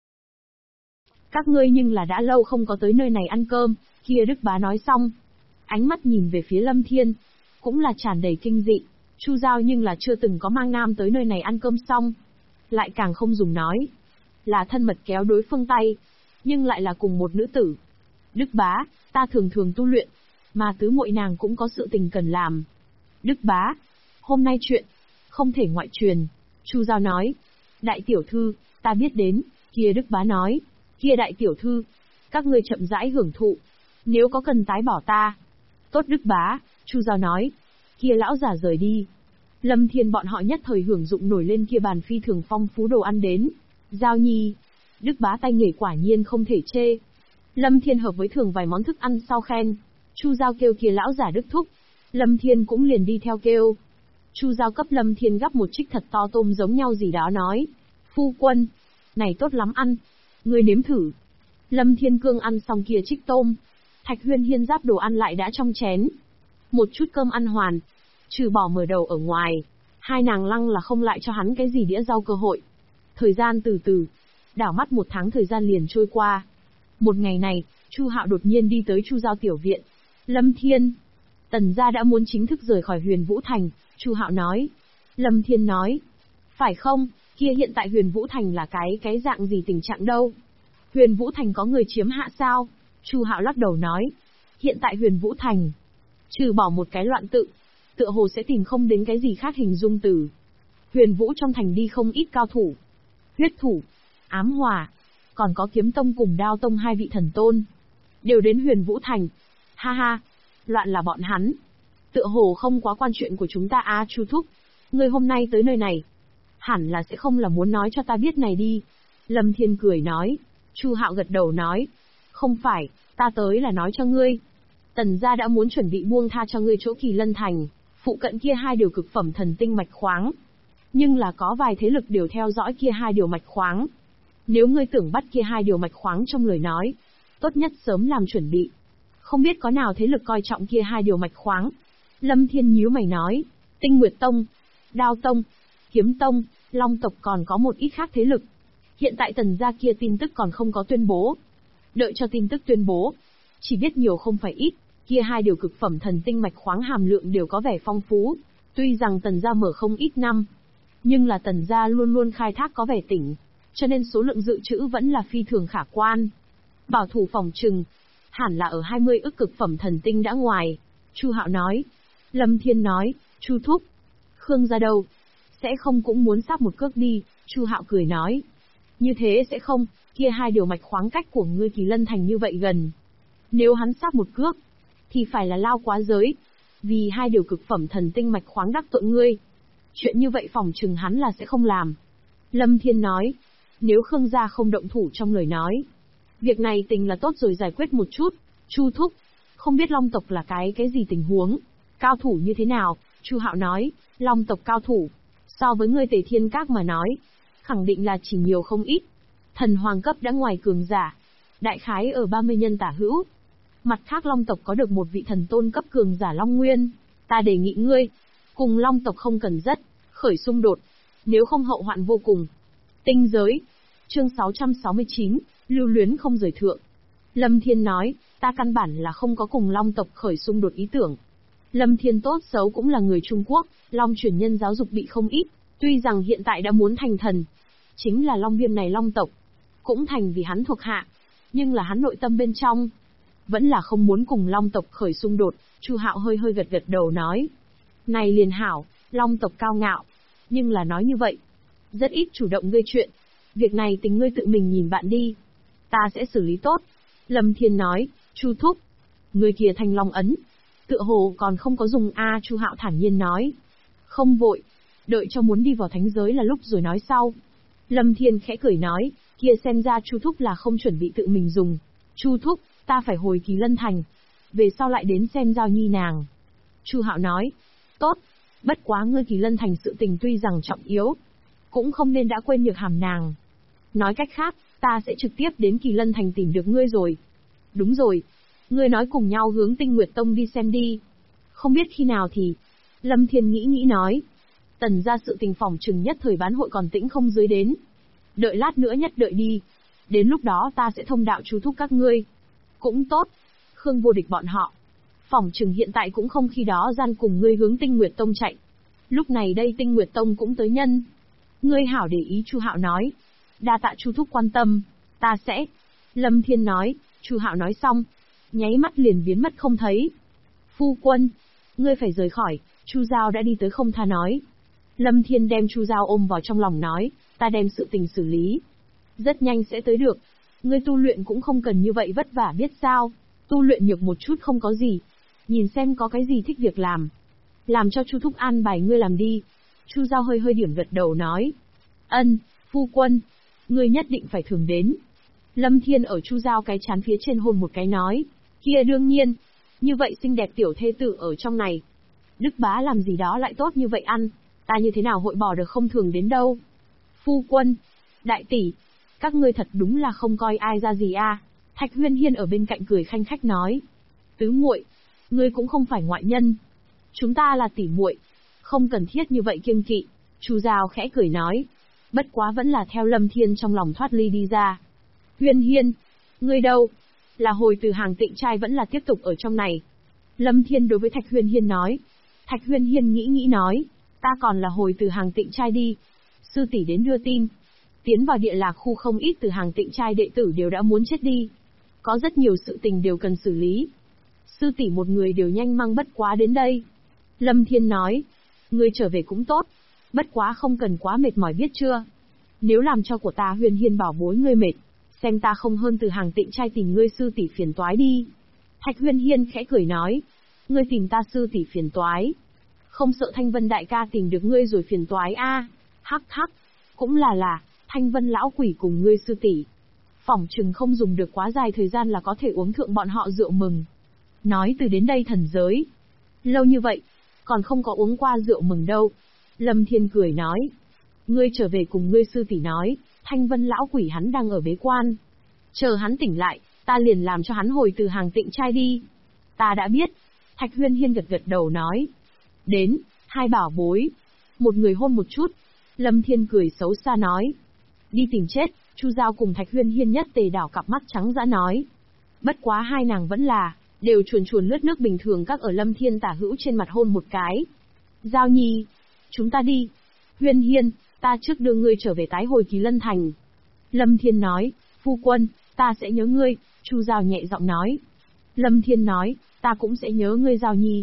Các ngươi nhưng là đã lâu không có tới nơi này ăn cơm, kia Đức bá nói xong. Ánh mắt nhìn về phía Lâm Thiên, cũng là tràn đầy kinh dị. Chu Giao nhưng là chưa từng có mang nam tới nơi này ăn cơm xong. Lại càng không dùng nói. Là thân mật kéo đối phương tay, nhưng lại là cùng một nữ tử. Đức bá, ta thường thường tu luyện, mà tứ muội nàng cũng có sự tình cần làm. Đức bá, hôm nay chuyện, không thể ngoại truyền. Chu Giao nói. Đại tiểu thư, ta biết đến, kia Đức bá nói. Kia đại tiểu thư, các ngươi chậm rãi hưởng thụ, nếu có cần tái bỏ ta. Tốt Đức bá, Chu Giao nói. Kia lão giả rời đi. Lâm Thiên bọn họ nhất thời hưởng dụng nổi lên kia bàn phi thường phong phú đồ ăn đến. Giao nhi, Đức bá tay nghề quả nhiên không thể chê. Lâm Thiên hợp với thường vài món thức ăn sau khen. Chu Giao kêu kia lão giả Đức thúc. Lâm Thiên cũng liền đi theo kêu. Chu Giao cấp Lâm Thiên gắp một trích thật to tôm giống nhau gì đó nói. Phu quân, này tốt lắm ăn, ngươi nếm thử. Lâm Thiên Cương ăn xong kia trích tôm. Thạch Huyên Hiên giáp đồ ăn lại đã trong chén. Một chút cơm ăn hoàn, trừ bỏ mở đầu ở ngoài, hai nàng lăng là không lại cho hắn cái gì đĩa rau cơ hội. Thời gian từ từ, đảo mắt một tháng thời gian liền trôi qua. Một ngày này, Chu Hạo đột nhiên đi tới Chu Giao tiểu viện. Lâm Thiên, Tần gia đã muốn chính thức rời khỏi Huyền Vũ Thành, Chu Hạo nói. Lâm Thiên nói, phải không, kia hiện tại Huyền Vũ Thành là cái dạng gì tình trạng đâu? Huyền Vũ Thành có người chiếm hạ sao? Chu Hạo lắc đầu nói, hiện tại Huyền Vũ Thành, trừ bỏ một cái loạn tự, tựa hồ sẽ tìm không đến cái gì khác hình dung từ. Huyền Vũ trong thành đi không ít cao thủ, huyết thủ, ám hòa, còn có kiếm tông cùng đao tông hai vị thần tôn, đều đến Huyền Vũ Thành. Ha ha, loạn là bọn hắn. Tựa hồ không quá quan chuyện của chúng ta a. Chu thúc, ngươi hôm nay tới nơi này, hẳn là sẽ không là muốn nói cho ta biết này đi. Lâm Thiên cười nói. Chu Hạo gật đầu nói, không phải, ta tới là nói cho ngươi. Tần gia đã muốn chuẩn bị buông tha cho ngươi chỗ Kỳ Lân Thành, phụ cận kia hai điều cực phẩm thần tinh mạch khoáng. Nhưng là có vài thế lực đều theo dõi kia hai điều mạch khoáng. Nếu ngươi tưởng bắt kia hai điều mạch khoáng trong lời nói, tốt nhất sớm làm chuẩn bị. Không biết có nào thế lực coi trọng kia hai điều mạch khoáng. Lâm Thiên nhíu mày nói, Tinh Nguyệt Tông, Đao Tông, Kiếm Tông, Long tộc còn có một ít khác thế lực. Hiện tại Tần gia kia tin tức còn không có tuyên bố. Đợi cho tin tức tuyên bố, chỉ biết nhiều không phải ít, kia hai điều cực phẩm thần tinh mạch khoáng hàm lượng đều có vẻ phong phú. Tuy rằng Tần gia mở không ít năm, nhưng là Tần gia luôn luôn khai thác có vẻ tỉnh, cho nên số lượng dự trữ vẫn là phi thường khả quan. Bảo thủ phòng trừng, hẳn là ở 20 ức cực phẩm thần tinh đã ngoài. Chu Hạo nói, Lâm Thiên nói, Chu thúc, Khương gia đâu? Sẽ không cũng muốn sắp một cước đi, Chu Hạo cười nói. Như thế sẽ không, kia hai điều mạch khoáng cách của ngươi Kỳ Lân Thành như vậy gần. Nếu hắn sắp một cước, thì phải là lao quá giới. Vì hai điều cực phẩm thần tinh mạch khoáng đắc tội ngươi. Chuyện như vậy phỏng chừng hắn là sẽ không làm. Lâm Thiên nói, nếu Khương gia không động thủ trong lời nói. Việc này tình là tốt rồi giải quyết một chút. Chu thúc, không biết Long tộc là cái gì tình huống, cao thủ như thế nào? Chu Hạo nói, Long tộc cao thủ, so với ngươi Tề Thiên Các mà nói, khẳng định là chỉ nhiều không ít. Thần hoàng cấp đã ngoài cường giả, đại khái ở 30 nhân tả hữu. Mặt khác Long tộc có được một vị thần tôn cấp cường giả Long Nguyên, ta đề nghị ngươi, cùng Long tộc không cần rất khởi xung đột, nếu không hậu hoạn vô cùng. Tinh giới, chương 669, lưu luyến không rời thượng. Lâm Thiên nói, ta căn bản là không có cùng Long tộc khởi xung đột ý tưởng. Lâm Thiên tốt xấu cũng là người Trung Quốc, Long truyền nhân giáo dục bị không ít, tuy rằng hiện tại đã muốn thành thần. Chính là Long Viêm này Long tộc, cũng thành vì hắn thuộc hạ, nhưng là hắn nội tâm bên trong, vẫn là không muốn cùng Long tộc khởi xung đột. Chu Hạo hơi gật đầu nói, này liền hảo, Long tộc cao ngạo, nhưng là nói như vậy, rất ít chủ động gây chuyện. Việc này tính ngươi tự mình nhìn bạn đi, ta sẽ xử lý tốt. Lâm Thiên nói, Chu thúc, người kia Thanh Long ấn, tựa hồ còn không có dùng a. Chu Hạo thản nhiên nói, không vội, đợi cho muốn đi vào thánh giới là lúc rồi nói sau. Lâm Thiên khẽ cười nói, kia xem ra Chu thúc là không chuẩn bị tự mình dùng. Chu thúc, ta phải hồi Kỳ Lân Thành, về sau lại đến xem Giao Nhi nàng. Chu Hạo nói, tốt, bất quá ngươi Kỳ Lân Thành sự tình tuy rằng trọng yếu, cũng không nên đã quên Nhược Hàm nàng. Nói cách khác, ta sẽ trực tiếp đến Kỳ Lân Thành tìm được ngươi rồi. Đúng rồi, ngươi nói cùng nhau hướng Tinh Nguyệt Tông đi xem đi. Không biết khi nào thì... Lâm Thiên nghĩ nói. Tần ra sự tình phỏng chừng nhất thời bán hội còn tĩnh không dưới đến. Đợi lát nữa nhất đợi đi. Đến lúc đó ta sẽ thông đạo chú thúc các ngươi. Cũng tốt. Khương Vô Địch bọn họ. Phỏng chừng hiện tại cũng không khi đó gian cùng ngươi hướng Tinh Nguyệt Tông chạy. Lúc này đây Tinh Nguyệt Tông cũng tới nhân. Ngươi hảo để ý. Chu Hạo nói. Đa tạ Chu thúc quan tâm. Ta sẽ... Lâm Thiên nói. Chu Hạo nói xong, nháy mắt liền biến mất không thấy. Phu quân, ngươi phải rời khỏi. Chu Giao đã đi tới không tha nói. Lâm Thiên đem Chu Giao ôm vào trong lòng nói, ta đem sự tình xử lý, rất nhanh sẽ tới được. Ngươi tu luyện cũng không cần như vậy vất vả biết sao, tu luyện nhược một chút không có gì. Nhìn xem có cái gì thích việc làm cho Chu thúc an bài ngươi làm đi. Chu Giao hơi điểm gật đầu nói, ân, phu quân, ngươi nhất định phải thường đến. Lâm Thiên ở Chu Giao cái trán phía trên hôn một cái nói, kia đương nhiên, như vậy xinh đẹp tiểu thê tử ở trong này. Đức bá làm gì đó lại tốt như vậy ăn, ta như thế nào hội bỏ được không thường đến đâu. Phu quân, đại tỷ, các ngươi thật đúng là không coi ai ra gì a. Thạch Huyên Hiên ở bên cạnh cười khanh khách nói, tứ muội, ngươi cũng không phải ngoại nhân, chúng ta là tỷ muội, không cần thiết như vậy kiêng kỵ. Chu Giao khẽ cười nói, bất quá vẫn là theo Lâm Thiên trong lòng thoát ly đi ra. Huyên Hiên, ngươi đâu? Là hồi từ hàng Tịnh trai vẫn là tiếp tục ở trong này? Lâm Thiên đối với Thạch Huyên Hiên nói. Thạch Huyên Hiên nghĩ nói, ta còn là hồi từ hàng Tịnh trai đi. Sư tỷ đến đưa tin, tiến vào địa lạc khu không ít từ hàng Tịnh trai đệ tử đều đã muốn chết đi. Có rất nhiều sự tình đều cần xử lý. Sư tỷ một người đều nhanh măng bất quá đến đây. Lâm Thiên nói, ngươi trở về cũng tốt, bất quá không cần quá mệt mỏi biết chưa? Nếu làm cho của ta Huyên Hiên bảo bối ngươi mệt, xem ta không hơn từ hàng Tịnh trai tìm ngươi sư tỷ phiền toái đi. Thạch Huyên Hiên khẽ cười nói, ngươi tìm ta sư tỷ phiền toái, không sợ Thanh Vân đại ca tìm được ngươi rồi phiền toái a? Hắc hắc, cũng là Thanh Vân lão quỷ cùng ngươi sư tỷ, phỏng chừng không dùng được quá dài thời gian là có thể uống thượng bọn họ rượu mừng. Nói từ đến đây thần giới, lâu như vậy, còn không có uống qua rượu mừng đâu. Lâm Thiên cười nói, ngươi trở về cùng ngươi sư tỷ nói, Thanh Vân lão quỷ hắn đang ở bế quan, chờ hắn tỉnh lại, ta liền làm cho hắn hồi từ hàng Tịnh trai đi. Ta đã biết. Thạch Huyên Hiên gật đầu nói, đến, hai bảo bối, một người hôn một chút. Lâm Thiên cười xấu xa nói, đi tìm chết. Chu Giao cùng Thạch Huyên Hiên nhất tề đảo cặp mắt trắng dã nói, bất quá hai nàng vẫn là đều chuồn lướt nước bình thường các ở Lâm Thiên tả hữu trên mặt hôn một cái. Giao Nhi, chúng ta đi. Huyên Hiên, ta trước đưa ngươi trở về tái hồi Kỳ Lân Thành. Lâm Thiên nói, phu quân, ta sẽ nhớ ngươi. Chu Giao nhẹ giọng nói. Lâm Thiên nói, ta cũng sẽ nhớ ngươi Giao Nhi.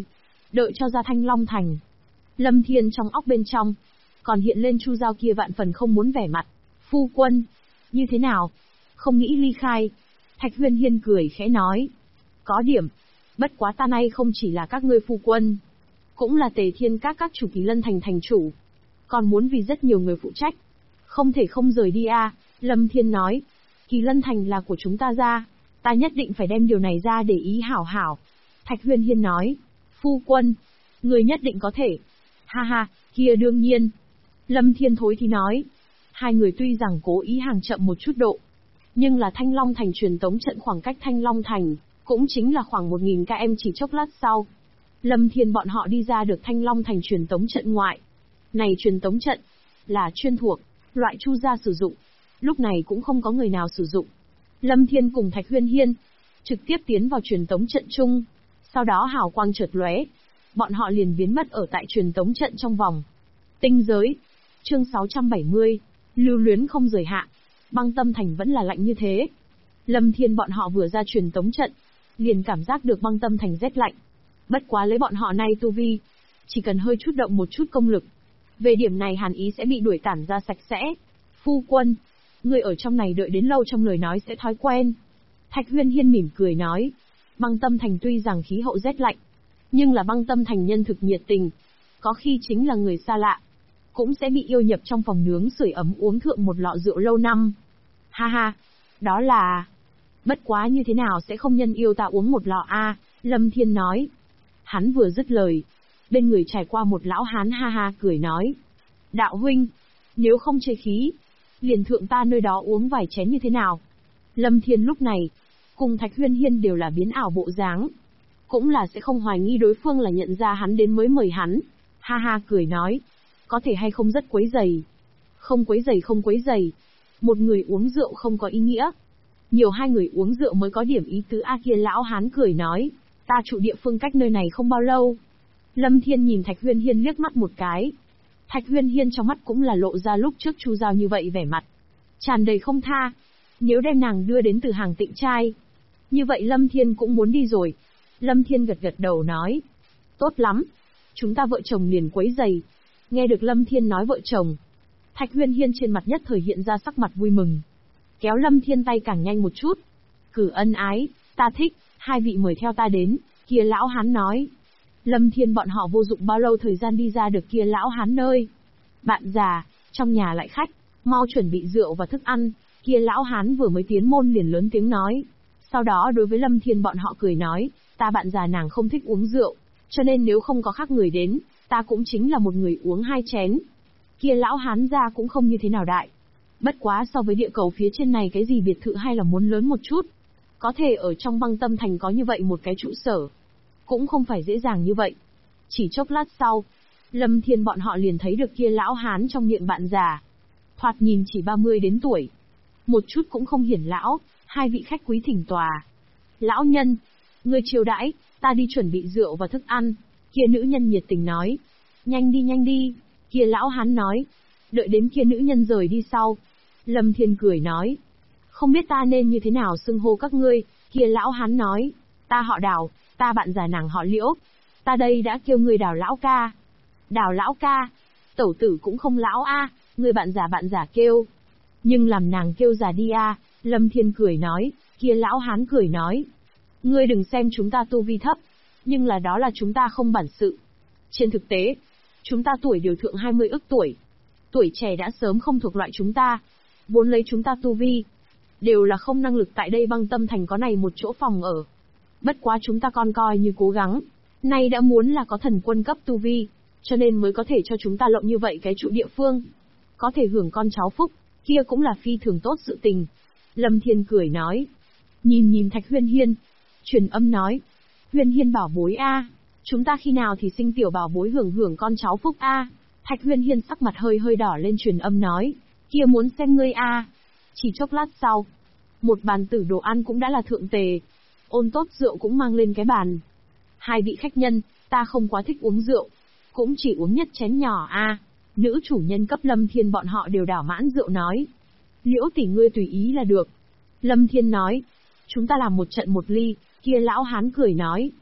đợi cho ra Thanh Long Thành. Lâm Thiên trong óc bên trong, còn hiện lên Chu Giao kia vạn phần không muốn vẻ mặt. Phu quân, như thế nào? Không nghĩ ly khai. Thạch Huyên Hiên cười khẽ nói. Có điểm. Bất quá ta nay không chỉ là các ngươi phu quân, cũng là Tề Thiên các chủ Kỳ Lân Thành thành chủ. Còn muốn vì rất nhiều người phụ trách. Không thể không rời đi a. Lâm Thiên nói. Kỳ Lân Thành là của chúng ta ra. Ta nhất định phải đem điều này ra để ý hảo hảo. Thạch Huyên Hiên nói. Phu quân, người nhất định có thể. Ha ha, kia đương nhiên. Lâm Thiên thối thì nói. Hai người tuy rằng cố ý hàng chậm một chút độ, nhưng là Thanh Long Thành truyền tống trận khoảng cách Thanh Long Thành, cũng chính là khoảng 1000 km chỉ chốc lát sau. Lâm Thiên bọn họ đi ra được Thanh Long Thành truyền tống trận ngoại. Này truyền tống trận, là chuyên thuộc, loại Chu gia sử dụng. Lúc này cũng không có người nào sử dụng. Lâm Thiên cùng Thạch Huyên Hiên, trực tiếp tiến vào truyền tống trận chung. Sau đó hào quang chợt lóe, bọn họ liền biến mất ở tại truyền tống trận trong vòng. Tinh giới, chương 670, lưu luyến không rời hạ. Băng Tâm Thành vẫn là lạnh như thế. Lâm Thiên bọn họ vừa ra truyền tống trận, liền cảm giác được Băng Tâm Thành rét lạnh. Bất quá lấy bọn họ nay tu vi, chỉ cần hơi chút động một chút công lực, về điểm này hàn ý sẽ bị đuổi tản ra sạch sẽ. Phu quân, người ở trong này đợi đến lâu trong lời nói sẽ thói quen. Thạch Huyên Hiên mỉm cười nói. Băng Tâm Thành tuy rằng khí hậu rét lạnh, nhưng là Băng Tâm Thành nhân thực nhiệt tình. Có khi chính là người xa lạ, cũng sẽ bị yêu nhập trong phòng nướng sưởi ấm uống thượng một lọ rượu lâu năm. Ha ha, đó là... Bất quá như thế nào sẽ không nhân yêu ta uống một lọ a? Lâm Thiên nói. Hắn vừa dứt lời, bên người trải qua một lão hán ha ha cười nói. Đạo huynh, nếu không chê khí, liền thượng ta nơi đó uống vài chén như thế nào? Lâm Thiên lúc này, cùng Thạch Huyên Hiên đều là biến ảo bộ dáng. Cũng là sẽ không hoài nghi đối phương là nhận ra hắn đến mới mời hắn. Ha ha cười nói. Có thể hay không rất quấy rầy. Không quấy rầy không quấy rầy. Một người uống rượu không có ý nghĩa. Nhiều hai người uống rượu mới có điểm ý tứ a kia lão hán cười nói. Ta trụ địa phương cách nơi này không bao lâu. Lâm Thiên nhìn Thạch Huyên Hiên liếc mắt một cái. Thạch Huyên Hiên trong mắt cũng là lộ ra lúc trước Chu Giao như vậy vẻ mặt. Tràn đầy không tha. Nếu đem nàng đưa đến từ hàng Tịnh trai, như vậy Lâm Thiên cũng muốn đi rồi. Lâm Thiên gật gật đầu nói. Tốt lắm. Chúng ta vợ chồng liền quấy giày. Nghe được Lâm Thiên nói vợ chồng, Thạch Huyên Hiên trên mặt nhất thời hiện ra sắc mặt vui mừng. Kéo Lâm Thiên tay càng nhanh một chút. Cử ân ái, ta thích, hai vị mời theo ta đến, kia lão hán nói. Lâm Thiên bọn họ vô dụng bao lâu thời gian đi ra được kia lão hán nơi. Bạn già, trong nhà lại khách, mau chuẩn bị rượu và thức ăn, kia lão hán vừa mới tiến môn liền lớn tiếng nói. Sau đó đối với Lâm Thiên bọn họ cười nói, ta bạn già nàng không thích uống rượu, cho nên nếu không có khác người đến, ta cũng chính là một người uống 2 chén. Kia lão hán ra cũng không như thế nào đại. Bất quá so với địa cầu phía trên này cái gì biệt thự hay là muốn lớn một chút. Có thể ở trong Băng Tâm Thành có như vậy một cái trụ sở. Cũng không phải dễ dàng như vậy. Chỉ chốc lát sau, Lâm Thiên bọn họ liền thấy được kia lão hán trong miệng bạn già. Thoạt nhìn chỉ 30 đến tuổi. Một chút cũng không hiển lão, hai vị khách quý thỉnh tòa. Lão nhân, người chiêu đãi, ta đi chuẩn bị rượu và thức ăn. Kia nữ nhân nhiệt tình nói. Nhanh đi. Kia lão hán nói. Đợi đến kia nữ nhân rời đi sau. Lâm Thiên cười nói. Không biết ta nên như thế nào xưng hô các ngươi. Kia lão hán nói. Ta họ Đào, ta bạn già nàng họ Liễu. Ta đây đã kêu ngươi Đào lão ca. Đào lão ca. Tẩu tử cũng không lão a, người bạn già kêu. Nhưng làm nàng kêu già đi a. Lâm Thiên cười nói. Kia lão hán cười nói. Ngươi đừng xem chúng ta tu vi thấp, nhưng là đó là chúng ta không bản sự. Trên thực tế, chúng ta tuổi đều thượng 20 ức tuổi. Tuổi trẻ đã sớm không thuộc loại chúng ta. Vốn lấy chúng ta tu vi, đều là không năng lực tại đây Băng Tâm Thành có này một chỗ phòng ở. Bất quá chúng ta còn coi như cố gắng. Nay đã muốn là có thần quân cấp tu vi, cho nên mới có thể cho chúng ta lộng như vậy cái trụ địa phương. Có thể hưởng con cháu phúc, kia cũng là phi thường tốt sự tình. Lâm Thiên cười nói. Nhìn Thạch Huyên Hiên, truyền âm nói. Huyên Hiên bảo bối a, chúng ta khi nào thì sinh tiểu bảo bối hưởng con cháu phúc a. Thạch Huyên Hiên sắc mặt hơi đỏ lên truyền âm nói. Kia muốn xem ngươi a. Chỉ chốc lát sau, một bàn tử đồ ăn cũng đã là thượng tề. Ôn tốt rượu cũng mang lên cái bàn. Hai vị khách nhân, ta không quá thích uống rượu, cũng chỉ uống nhất chén nhỏ a. Nữ chủ nhân cấp Lâm Thiên bọn họ đều đảo mãn rượu nói. Liễu tỷ ngươi tùy ý là được. Lâm Thiên nói. Chúng ta làm một trận một ly. Kia lão hán cười nói.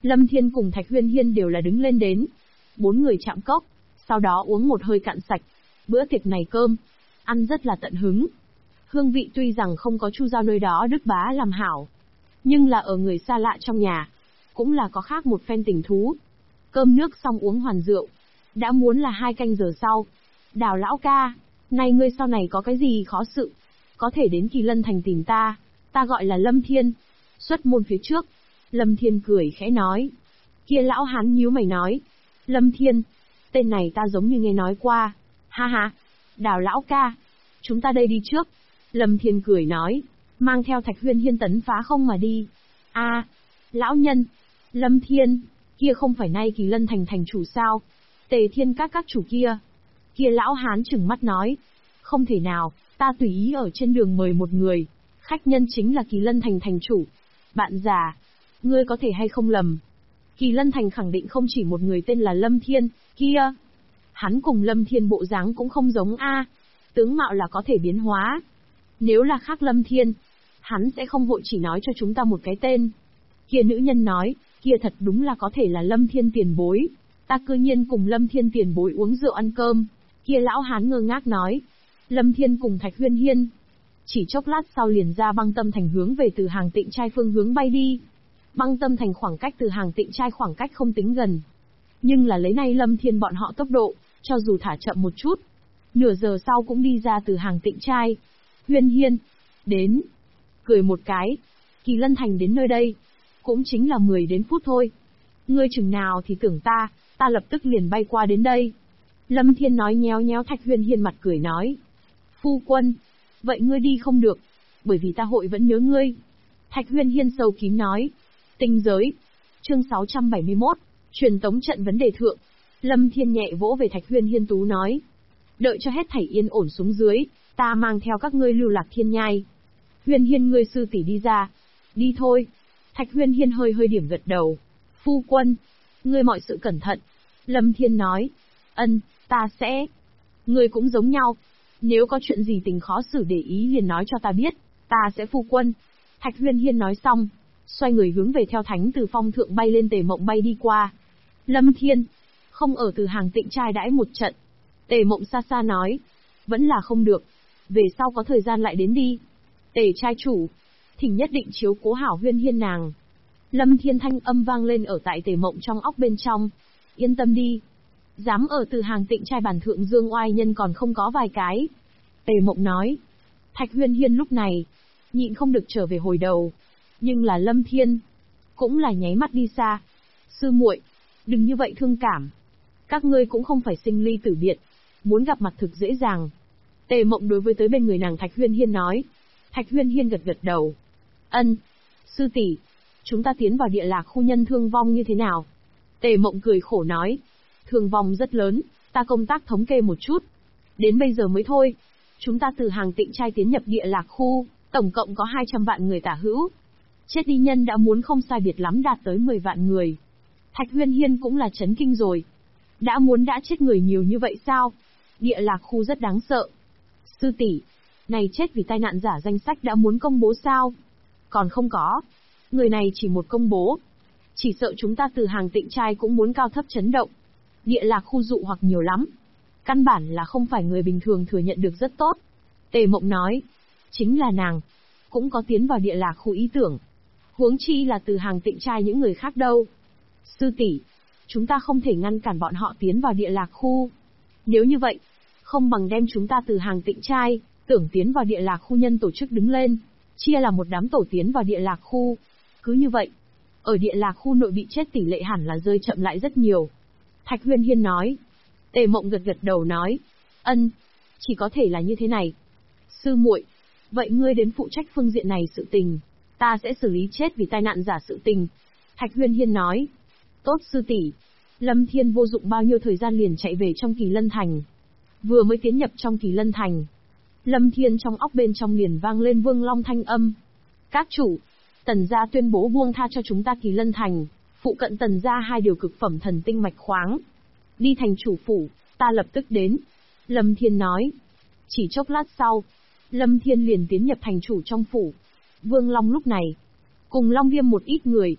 Lâm Thiên cùng Thạch Huyên Hiên đều là đứng lên đến. 4 người chạm cốc, sau đó uống một hơi cạn sạch. Bữa tiệc này cơm, ăn rất là tận hứng. Hương vị tuy rằng không có Chu Giao nơi đó Đức Bá làm hảo, nhưng là ở người xa lạ trong nhà, cũng là có khác một phen tình thú. Cơm nước xong uống hoàn rượu, đã muốn là 2 canh giờ sau. Đào lão ca, này ngươi sau này có cái gì khó sự, có thể đến Kỳ Lân Thành tìm ta gọi là Lâm Thiên. Xuất môn phía trước, Lâm Thiên cười khẽ nói. Kia lão hán nhíu mày nói. Lâm Thiên, tên này ta giống như nghe nói qua. Ha ha, Đào lão ca, chúng ta đây đi trước. Lâm Thiên cười nói, mang theo Thạch Huyên Hiên tấn phá không mà đi. A, lão nhân, Lâm Thiên, kia không phải nay Kỳ Lân Thành thành chủ sao? Tề Thiên các chủ kia. Kia lão hán trừng mắt nói, không thể nào, ta tùy ý ở trên đường mời một người, khách nhân chính là Kỳ Lân Thành thành chủ. Bạn già, ngươi có thể hay không lầm. Kỳ Lân Thành khẳng định không chỉ một người tên là Lâm Thiên, kia. Hắn cùng Lâm Thiên bộ dáng cũng không giống a, tướng mạo là có thể biến hóa. Nếu là khác Lâm Thiên, hắn sẽ không vội chỉ nói cho chúng ta một cái tên. Kia nữ nhân nói, kia thật đúng là có thể là Lâm Thiên tiền bối. Ta cư nhiên cùng Lâm Thiên tiền bối uống rượu ăn cơm. Kia lão hán ngơ ngác nói, Lâm Thiên cùng Thạch Huyên Hiên. Chỉ chốc lát sau liền ra Băng Tâm Thành hướng về Từ Hàng Tịnh Trai phương hướng bay đi. Băng Tâm Thành khoảng cách Từ Hàng Tịnh Trai khoảng cách không tính gần. Nhưng là lấy nay Lâm Thiên bọn họ tốc độ, cho dù thả chậm một chút, nửa giờ sau cũng đi ra Từ Hàng Tịnh Trai. Huyên Hiên, đến. Cười một cái, Kỳ Lân Thành đến nơi đây, cũng chính là 10 đến phút thôi. Ngươi chừng nào thì tưởng ta lập tức liền bay qua đến đây. Lâm Thiên nói nhéo nhéo Thạch Huyên Hiên mặt cười nói. Phu quân, vậy ngươi đi không được, bởi vì ta hội vẫn nhớ ngươi. Thạch Huyên Hiên sâu kín nói. Tinh giới. Chương 671, truyền tống trận vấn đề thượng. Lâm Thiên nhẹ vỗ về Thạch Huyên Hiên tú nói. Đợi cho hết thảy yên ổn xuống dưới, ta mang theo các ngươi lưu lạc thiên nhai. Huyên Hiên ngươi sư tỷ đi ra. Đi thôi. Thạch Huyên Hiên hơi điểm gật đầu. Phu quân, ngươi mọi sự cẩn thận. Lâm Thiên nói. Ân, ta sẽ. Ngươi cũng giống nhau. Nếu có chuyện gì tình khó xử để ý liền nói cho ta biết, ta sẽ phu quân. Thạch Huyên Hiên nói xong, xoay người hướng về theo Thánh Từ Phong thượng bay lên Tề Mộng bay đi qua. Lâm Thiên, không ở Từ Hàng Tịnh Trai đãi một trận. Tề Mộng xa xa nói, vẫn là không được, về sau có thời gian lại đến đi. Tề trai chủ, thỉnh nhất định chiếu cố hảo Huyên Hiên nàng. Lâm Thiên thanh âm vang lên ở tại Tề Mộng trong óc bên trong. Yên tâm đi, dám ở Từ Hàng Tịnh Trai bản thượng dương oai nhân còn không có vài cái. Tề Mộng nói. Thạch Huyên Hiên lúc này nhịn không được trở về hồi đầu, nhưng là Lâm Thiên cũng là nháy mắt đi xa. Sư muội, đừng như vậy thương cảm. Các ngươi cũng không phải sinh ly tử biệt, muốn gặp mặt thực dễ dàng. Tề Mộng đối với tới bên người nàng Thạch Huyên Hiên nói. Thạch Huyên Hiên gật đầu. Ân, sư tỷ, chúng ta tiến vào địa lạc khu nhân thương vong như thế nào? Tề Mộng cười khổ nói. Thương vong rất lớn, ta công tác thống kê một chút. Đến bây giờ mới thôi. Chúng ta từ Hàng Tịnh Trai tiến nhập địa lạc khu, tổng cộng có 200 vạn người tả hữu. Chết đi nhân đã muốn không sai biệt lắm đạt tới 10 vạn người. Thạch Huyên Hiên cũng là chấn kinh rồi. Đã chết người nhiều như vậy sao? Địa lạc khu rất đáng sợ. Sư tỷ, này chết vì tai nạn giả danh sách đã muốn công bố sao? Còn không có. Người này chỉ một công bố. Chỉ sợ chúng ta từ Hàng Tịnh Trai cũng muốn cao thấp chấn động. Địa lạc khu dụ hoặc nhiều lắm. Căn bản là không phải người bình thường thừa nhận được rất tốt. Tề Mộng nói. Chính là nàng cũng có tiến vào địa lạc khu ý tưởng. Huống chi là từ Hàng Tịnh Trai những người khác đâu. Sư tỷ, chúng ta không thể ngăn cản bọn họ tiến vào địa lạc khu. Nếu như vậy, không bằng đem chúng ta từ Hàng Tịnh Trai tưởng tiến vào địa lạc khu nhân tổ chức đứng lên, chia là một đám tổ tiến vào địa lạc khu. Cứ như vậy, ở địa lạc khu nội bị chết tỷ lệ hẳn là rơi chậm lại rất nhiều. Thạch Huyên Hiên nói. Tề Mộng gật đầu nói. Ân, chỉ có thể là như thế này. Sư muội, vậy ngươi đến phụ trách phương diện này sự tình, ta sẽ xử lý chết vì tai nạn giả sự tình. Thạch Huyên Hiên nói. Tốt sư tỷ. Lâm Thiên vô dụng bao nhiêu thời gian liền chạy về trong Kỳ Lân Thành. Vừa mới tiến nhập trong Kỳ Lân Thành, Lâm Thiên trong óc bên trong liền vang lên Vương Long thanh âm. Các chủ, Tần gia tuyên bố buông tha cho chúng ta Kỳ Lân Thành, phụ cận Tần gia 2 điều cực phẩm thần tinh mạch khoáng. Đi thành chủ phủ, ta lập tức đến. Lâm Thiên nói. Chỉ chốc lát sau, Lâm Thiên liền tiến nhập thành chủ trong phủ. Vương Long lúc này cùng Long Viêm một ít người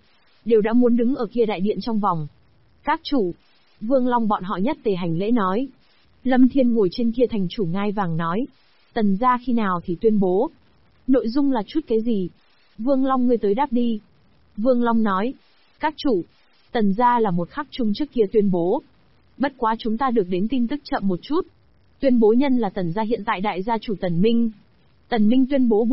đều đã muốn đứng ở kia đại điện trong vòng. Các chủ, Vương Long bọn họ nhất tề hành lễ nói. Lâm Thiên ngồi trên kia thành chủ ngai vàng nói. Tần gia khi nào thì tuyên bố. Nội dung là chút cái gì? Vương Long ngươi tới đáp đi. Vương Long nói. Các chủ, Tần gia là một khắc chung trước kia tuyên bố. Bất quá chúng ta được đến tin tức chậm một chút. Tuyên bố nhân là Tần gia hiện tại đại gia chủ Tần Minh. Tần Minh tuyên bố